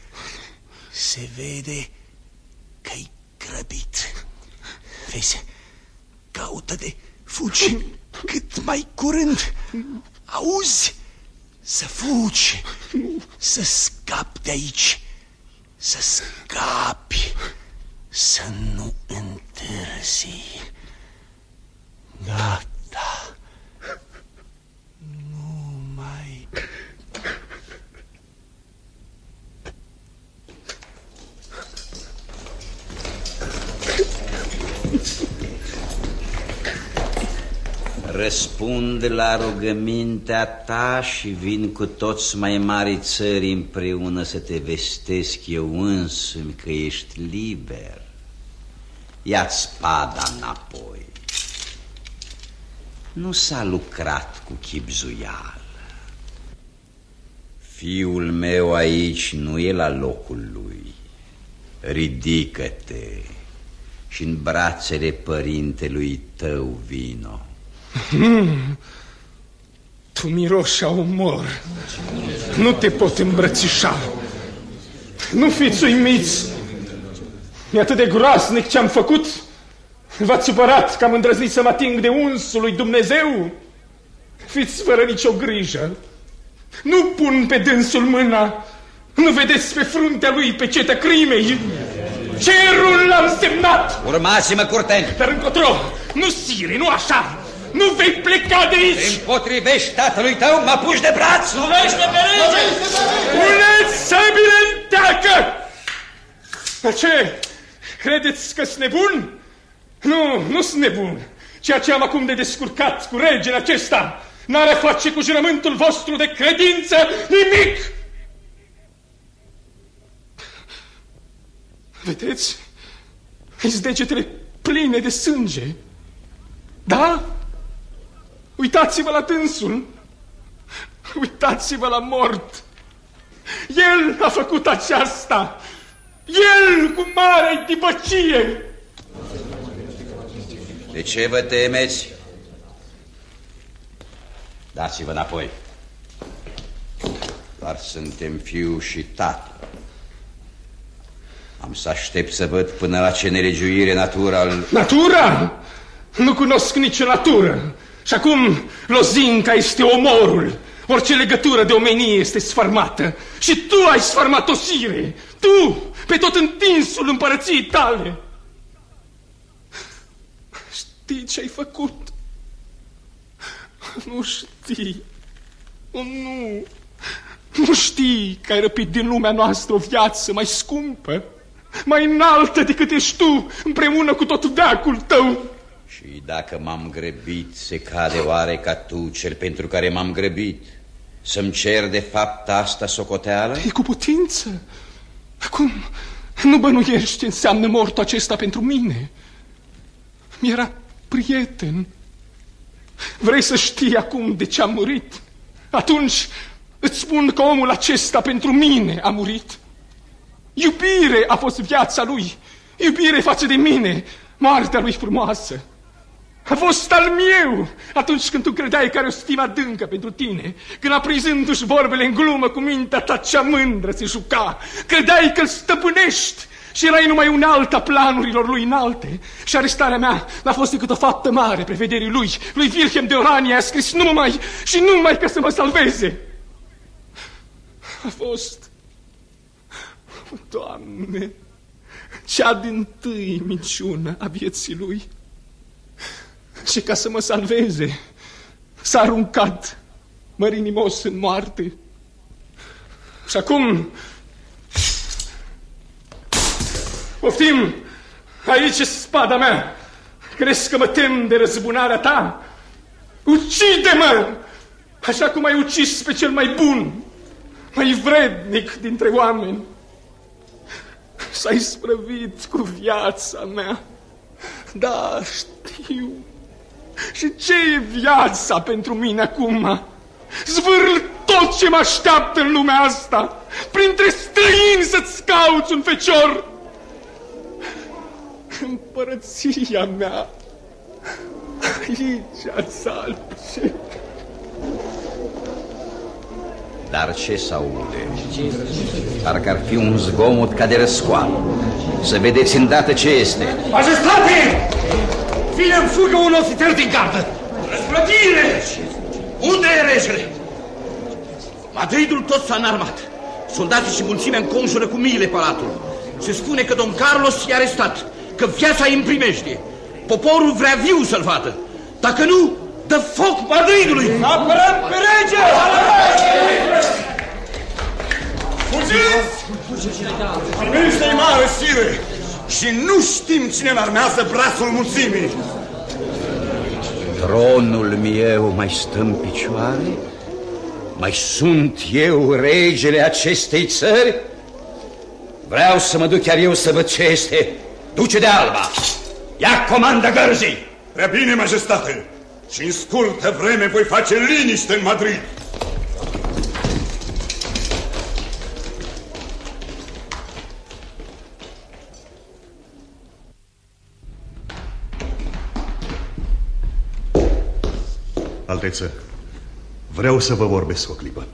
Se vede că-i grăbit. Vezi, caută de fugi cât mai curând. Auzi? Să fugi, să scapi de aici, să scapi, să nu întârzi. Gata. Nu mai... Răspund la rugămintea ta și vin cu toți mai mari țări împreună să te vestesc eu însumi că ești liber. Ia-ți spada înapoi. Nu s-a lucrat cu chibzuial. Fiul meu aici nu e la locul lui. Ridică-te și în brațele părintelui tău vino. Tu miroși a omor. Nu te pot îmbrățișa. Nu fiți uimiți. E atât de groaznic ce-am făcut. V-ați supărat că am îndrăznit să mă ating de unsul lui Dumnezeu? Fiți fără nicio grijă. Nu pun pe dânsul mâna. Nu vedeți pe fruntea lui pecetea crimei? Cerul l-am semnat. Urmați-mă, curteni. Dar încotro, nu, sire, nu așa. Nu vei pleca de aici. Te împotrivești tatălui tău, mă puși de braț. Lovește pe rege. Puneți săbile în teacă. Dar ce? Credeți că-s nebun? Nu sunt nebun. Ceea ce am acum de descurcat cu regele acesta n-are a face cu jurământul vostru de credință nimic. Vedeți? Îți degetele pline de sânge. Da? Uitați-vă la dânsul. Uitați-vă la mort. El a făcut aceasta. El cu mare dibăcie. De ce vă temeți? Dați-vă înapoi. Doar suntem fiu și tată. Am să aștept să văd până la ce nelegiuire natura... Natura? Nu cunosc nicio natură. Și acum lozinca este omorul. Orice legătură de omenie este sfărmată. Și tu ai sfărmat o sire. Tu, pe tot întinsul împărăției tale. Știi ce ai făcut? Nu știi. Nu. Nu știi că ai răpit din lumea noastră o viață mai scumpă, mai înaltă decât ești tu, împreună cu tot veacul tău. Și dacă m-am grăbit, se cade oare ca tu, cel pentru care m-am grăbit, să-mi cer de fapt asta socoteală? E cu putință. Acum, nu bănuiești ce înseamnă mortul acesta pentru mine. Mi-era prieten. Vrei să știi acum de ce a murit? Atunci îți spun că omul acesta pentru mine a murit. Iubire a fost viața lui. Iubire față de mine. Moartea lui frumoasă a fost al meu atunci când tu credeai că are o stimă adâncă pentru tine, când aprinzându-și vorbele în glumă cu mintea ta cea mândră se juca. Credeai că îl stăpânești și erai numai unealta planurilor lui înalte. Și arestarea mea n-a fost decât o faptă mare prevederii lui Wilhelm de Orania. A scris numai și numai ca să mă salveze. A fost, Doamne, cea dintâi minciună a vieții lui. Și ca să mă salveze, s-a aruncat mărinimos în moarte. Și acum, poftim, aici e spada mea. Crezi că mă tem de răzbunarea ta? Ucide-mă, așa cum ai ucis pe cel mai bun, mai vrednic dintre oameni. S-ai sprăvit cu viața mea. Da, știu. Și ce e viața pentru mine acum? Zvârl tot ce mă așteaptă în lumea asta. Printre străini să-ți cauți un fecior. Împărăția mea aici ți-alce. Dar ce s-aude? Parcă ar fi un zgomot ca de răscoală. Să vedeți îndată ce este. Majestate! Vine în fugă un ofițer din gardă! Răsplătire! Unde e regele? Madridul tot s-a înarmat. Soldații și mulțimea înconjură cu miile palatul. Se spune că Don Carlos e arestat, că viața îi în primejdie. Poporul vrea viu să-l vadă. Dacă nu, dă foc Madridului! Apărăm pe rege! Fugiți! Primește-i mare, sire! Și nu știm cine înarmează brațul mulțimii! tronul meu mai stă în picioare? Mai sunt eu regele acestei țări? Vreau să mă duc chiar eu să văd ce este. Duce de Alba, ia comanda gărzii. Prea bine, majestate, și în scurtă vreme voi face liniște în Madrid. Alteță, vreau să vă vorbesc o clipă.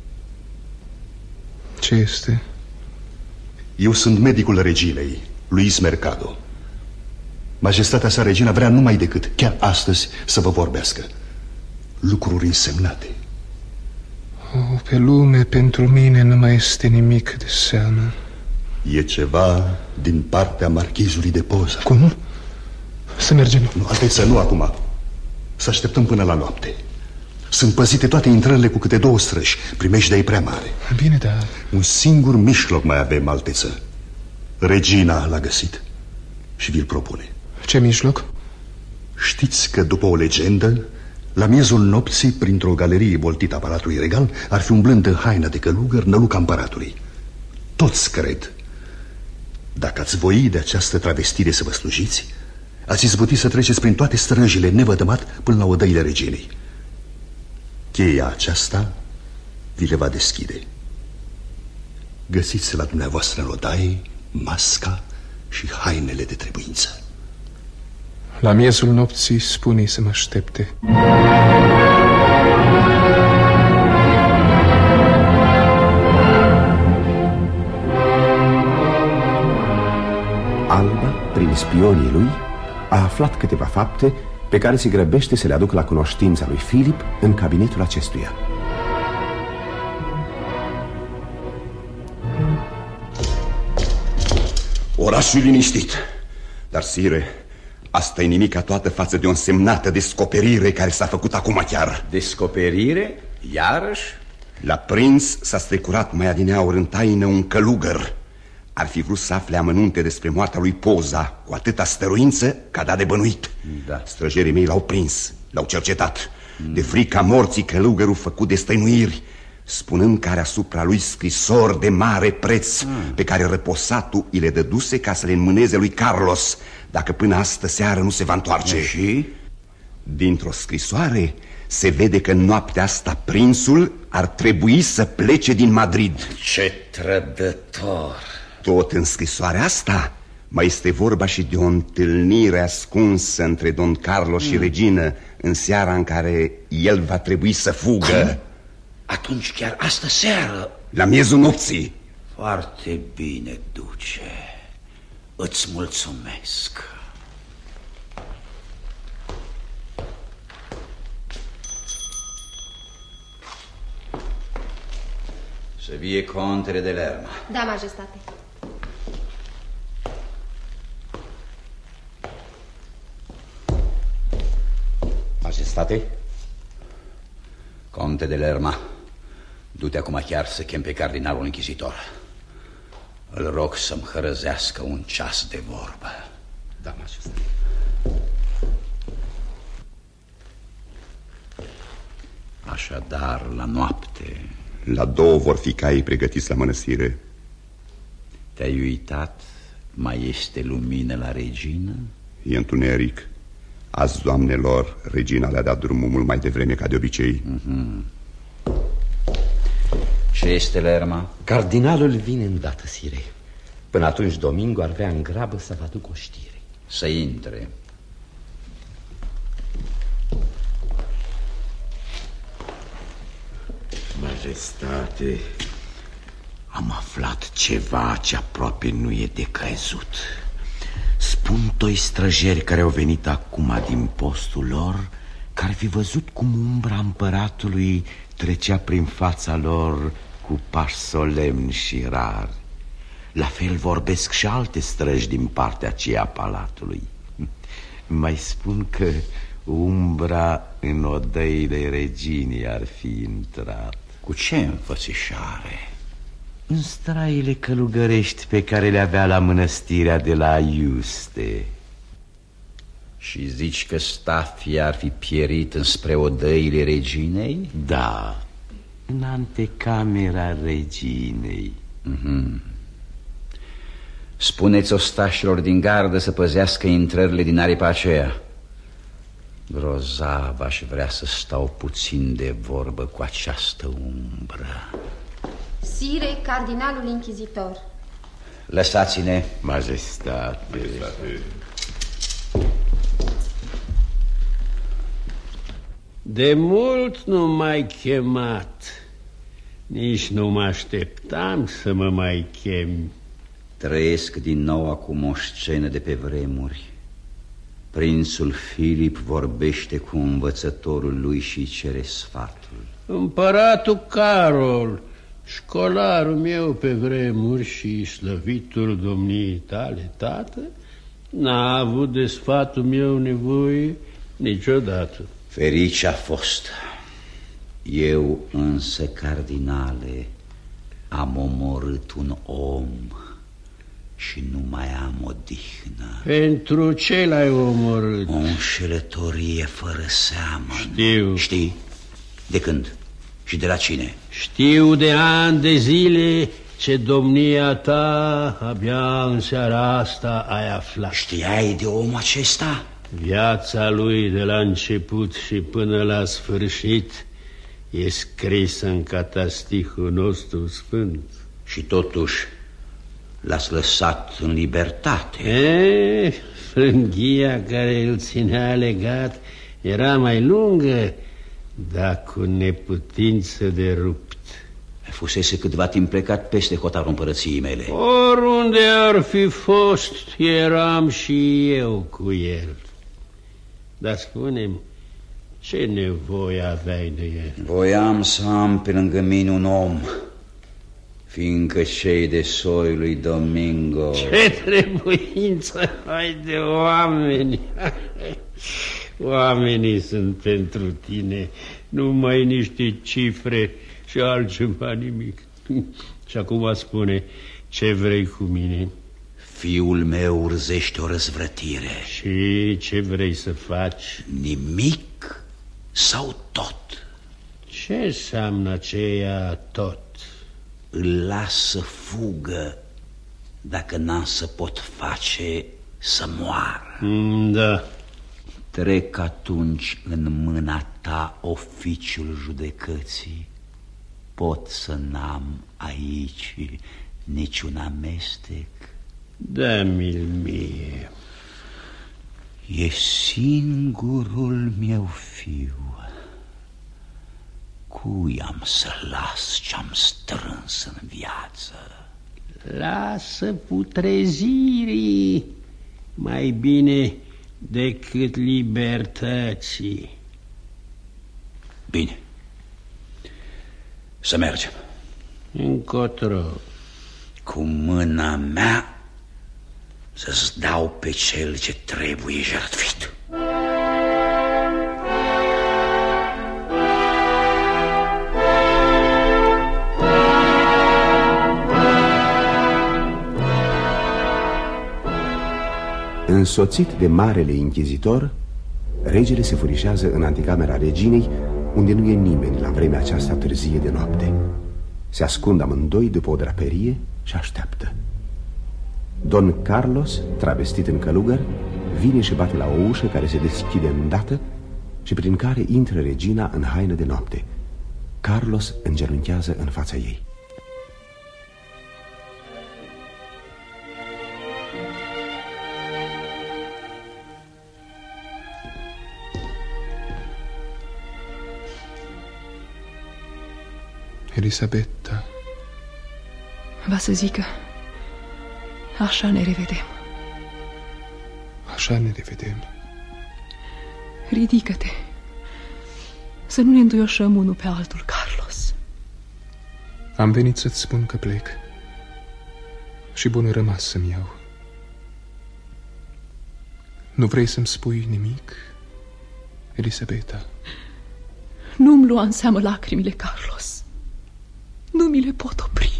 Ce este? Eu sunt medicul reginei, Luis Mercado. Majestatea sa, regina, vrea numai decât, chiar astăzi, să vă vorbească. Lucruri însemnate. Pe lume, pentru mine, nu mai este nimic de seamă. E ceva din partea marchizului de Poza. Cum? Să mergem. Nu, Alteță, nu acum. Să așteptăm până la noapte. Sunt păzite toate intrările cu câte 2 străși. Primejdea e prea mare. Bine, dar... Un singur mijloc mai avem, Alteță. Regina l-a găsit și vi-l propune. Ce mijloc? Știți că, după o legendă, la miezul nopții, printr-o galerie boltită a Palatului Regal, ar fi umblând în haina de călugăr năluca împăratului. Toți cred. Dacă ați voi de această travestire să vă slujiți, ați izbutit să treceți prin toate străjile nevătămat până la odăile reginei. Cheia aceasta vi le va deschide. Găsiți la dumneavoastră în odaie masca și hainele de trebuință. La miezul nopții spune-i să mă aștepte. Alba, prin spionii lui, a aflat câteva fapte pe care se grăbește să le aducă la cunoștința lui Filip în cabinetul acestuia. Orașul liniștit, dar, sire, asta e nimica toată față de o însemnată descoperire care s-a făcut acum chiar. Descoperire? Iarăși? La prinț s-a strecurat mai adineauri în taină un călugăr. Ar fi vrut să afle amănunte despre moartea lui Poza cu atâta stăruință că a dat de bănuit. Da. Străjerii mei l-au prins, l-au cercetat. De frica morții călugărul făcut de stăinuiri, spunând că are asupra lui scrisori de mare preț pe care răposatul îi le dăduse ca să le înmâneze lui Carlos dacă până astă seară nu se va întoarce. Și? Dintr-o scrisoare se vede că în noaptea asta prințul ar trebui să plece din Madrid. Ce trădător! Tot în scrisoarea asta mai este vorba și de o întâlnire ascunsă între Don Carlos și regină în seara în care el va trebui să fugă. Cum? Atunci chiar astă seară? La miezul nopții. Foarte bine, duce. Îți mulțumesc. Să vie contele de Lerma. Da, majestate. Majestate? Conte de Lerma, du-te acum chiar să chem pe cardinalul închizitor. Îl rog să-mi hărăzească un ceas de vorbă. Da, majestate. Așadar, la noapte... La 2 vor fi caii pregătiți la mănăstire. Te-ai uitat? Mai este lumină la regină? E întuneric. Azi, doamnelor, regina le-a dat drumul mult mai devreme ca de obicei. Ce este, Lerma? Cardinalul vine îndată, sire. Până atunci Domingo ar vrea în grabă să vă aduc o știre. Să intre. Majestate, am aflat ceva ce aproape nu e de crezut. Spun 2 străjeri care au venit acum din postul lor că ar fi văzut cum umbra împăratului trecea prin fața lor cu pași solemni și rari. La fel vorbesc și alte străji din partea aceea a palatului. Mai spun că umbra în odăile reginii ar fi intrat. Cu ce înfățișare? În straile călugărești pe care le avea la mănăstirea de la Iuste. Și zici că Stafia ar fi pierit înspre odăile reginei? Da, în antecamera reginei. Spuneți ostașilor din gardă să păzească intrările din aripa aceea. Grozav aș vrea să stau puțin de vorbă cu această umbră. Sire, cardinalul inchizitor. Lăsați-ne. Majestate. De mult nu m-ai chemat. Nici nu mă așteptam să mă mai chemi. Trăiesc din nou acum o scenă de pe vremuri. Prințul Filip vorbește cu învățătorul lui și cere sfatul. Împăratul Carol, școlarul meu pe vremuri și slăvitul domniei tale, tată, n-a avut de sfatul meu nevoie niciodată. Ferice a fost. Eu însă, cardinale, am omorât un om și nu mai am odihnă. Pentru ce l-ai omorât? O înșelătorie fără seamă. Știu. Știi? De când? Și de la cine? Știu de ani de zile ce domnia ta abia în seara asta ai aflat. Știai de omul acesta? Viața lui de la început și până la sfârșit e scrisă în catastihul nostru sfânt. Și totuși l-ați lăsat în libertate. Frânghia care îl ținea legat era mai lungă, dar cu neputință de rupt. Fusese câtva timp plecat peste hotarul împărăției mele. Oriunde ar fi fost, eram și eu cu el. Dar spune-mi, ce nevoie aveai de el? Voiam să am pe lângă mine un om, fiindcă cei de soiul lui Domingo... Ce trebuință ai de oameni? Oamenii sunt pentru tine numai niște cifre și altceva nimic. Și acum spune, ce vrei cu mine? Fiul meu urzește o răzvrătire. Și ce vrei să faci? Nimic sau tot? Ce înseamnă aceea tot? Îl las să fugă dacă n-am să pot face să moară. Da. Trec atunci în mâna ta oficiul judecății. Pot să n-am aici niciun amestec. Da-mi-l mie. E singurul meu fiu. Cui am să las ce-am strâns în viață? Lasă putrezirii mai bine decât libertății. Bine. Să mergem. Încotro. Cu mâna mea să-ți dau pe cel ce trebuie jertfit. Însoțit de marele inchizitor, regele se furișează în anticamera reginei, unde nu e nimeni la vremea aceasta târzie de noapte. Se ascund amândoi după o draperie și așteaptă. Don Carlos, travestit în călugăr, vine și bate la o ușă care se deschide îndată și prin care intră regina în haină de noapte. Carlos îngenunchează în fața ei. Elisabetta. Va să zică, așa ne revedem. Așa ne revedem. Ridică-te. Să nu ne înduioșăm unul pe altul, Carlos. Am venit să-ți spun că plec. Și bună rămas să-mi iau. Nu vrei să-mi spui nimic, Elisabetta? Nu-mi lua în seamă lacrimile, Carlos. Nu mi le pot opri.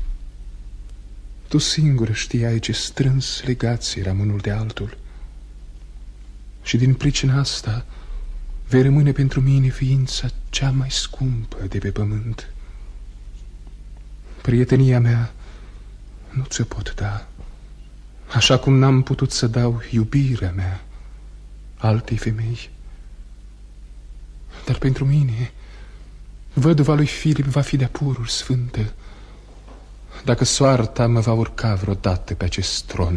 Tu singură știai ce strâns legați eram unul de altul. Și din pricina asta vei rămâne pentru mine ființa cea mai scumpă de pe pământ. Prietenia mea nu ți-o pot da, așa cum n-am putut să dau iubirea mea altei femei. Dar pentru mine văduva lui Filip va fi de-a pururi sfântă, dacă soarta mă va urca vreodată pe acest tron.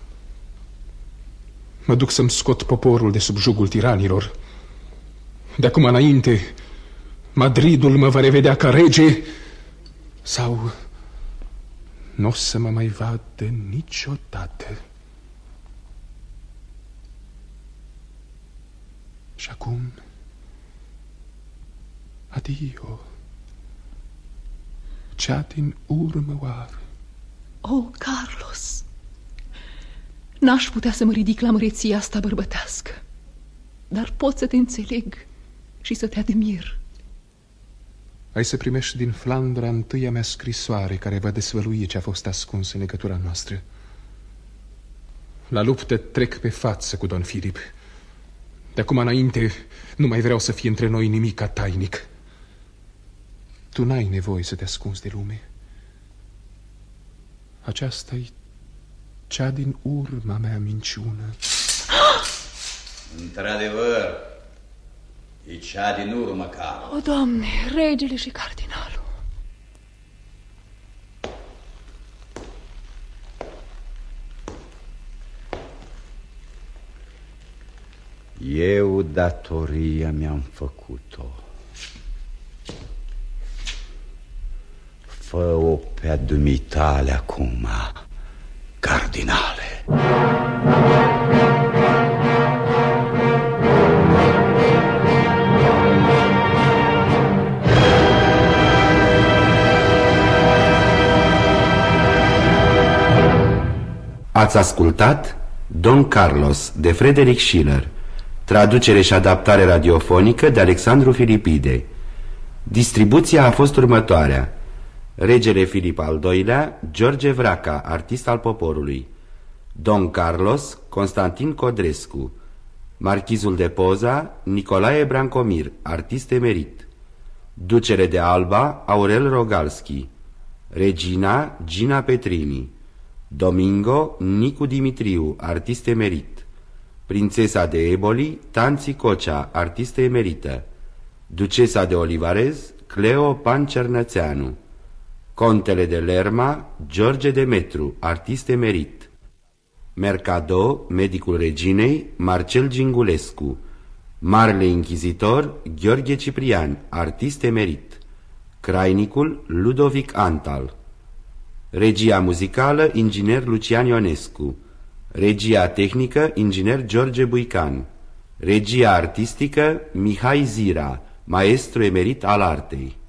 Mă duc să-mi scot poporul de sub jugul tiranilor. De acum înainte, Madridul mă va revedea ca rege, sau n-o să mă mai vadă niciodată. Și acum, adio, cea din urmă oară. O, Carlos, n-aș putea să mă ridic la măreția asta bărbătească, dar pot să te înțeleg și să te admir. Ai să primești din Flandra întâia mea scrisoare care va desvălui ce a fost ascuns în legătura noastră. La luptă trec pe față cu Don Filip. De acum înainte nu mai vreau să fie între noi nimic tainic. Tu n-ai nevoie să te ascunzi de lume. Aceasta-i cea din urma mea minciună. Într-adevăr, e cea din urmă, Carlo. O, Doamne, regele și cardinalul. Eu datoria mi-am făcut-o. Fă-o pe-a dumitale acum, cardinale. Ați ascultat Don Carlos de Frederic Schiller, traducere și adaptare radiofonică de Alexandru Filipide. Distribuția a fost următoarea: Regele Filip al II-lea, George Vraca, artist al poporului; Don Carlos, Constantin Codrescu; Marchizul de Poza, Nicolae Brancomir, artist emerit; Ducele de Alba, Aurel Rogalski; Regina, Gina Petrini; Domingo, Nicu Dimitriu, artist emerit; Prințesa de Eboli, Tanți Cocea, artistă emerită; Ducesa de Olivarez, Cleo Pancernățeanu; Contele de Lerma, George Demetru, artist emerit; Mercado, medicul reginei, Marcel Gingulescu; Marele Inchizitor, Gheorghe Ciprian, artist emerit; Crainicul, Ludovic Antal; Regia muzicală, inginer Lucian Ionescu; Regia tehnică, inginer George Buican; Regia artistică, Mihai Zira, maestru emerit al artei.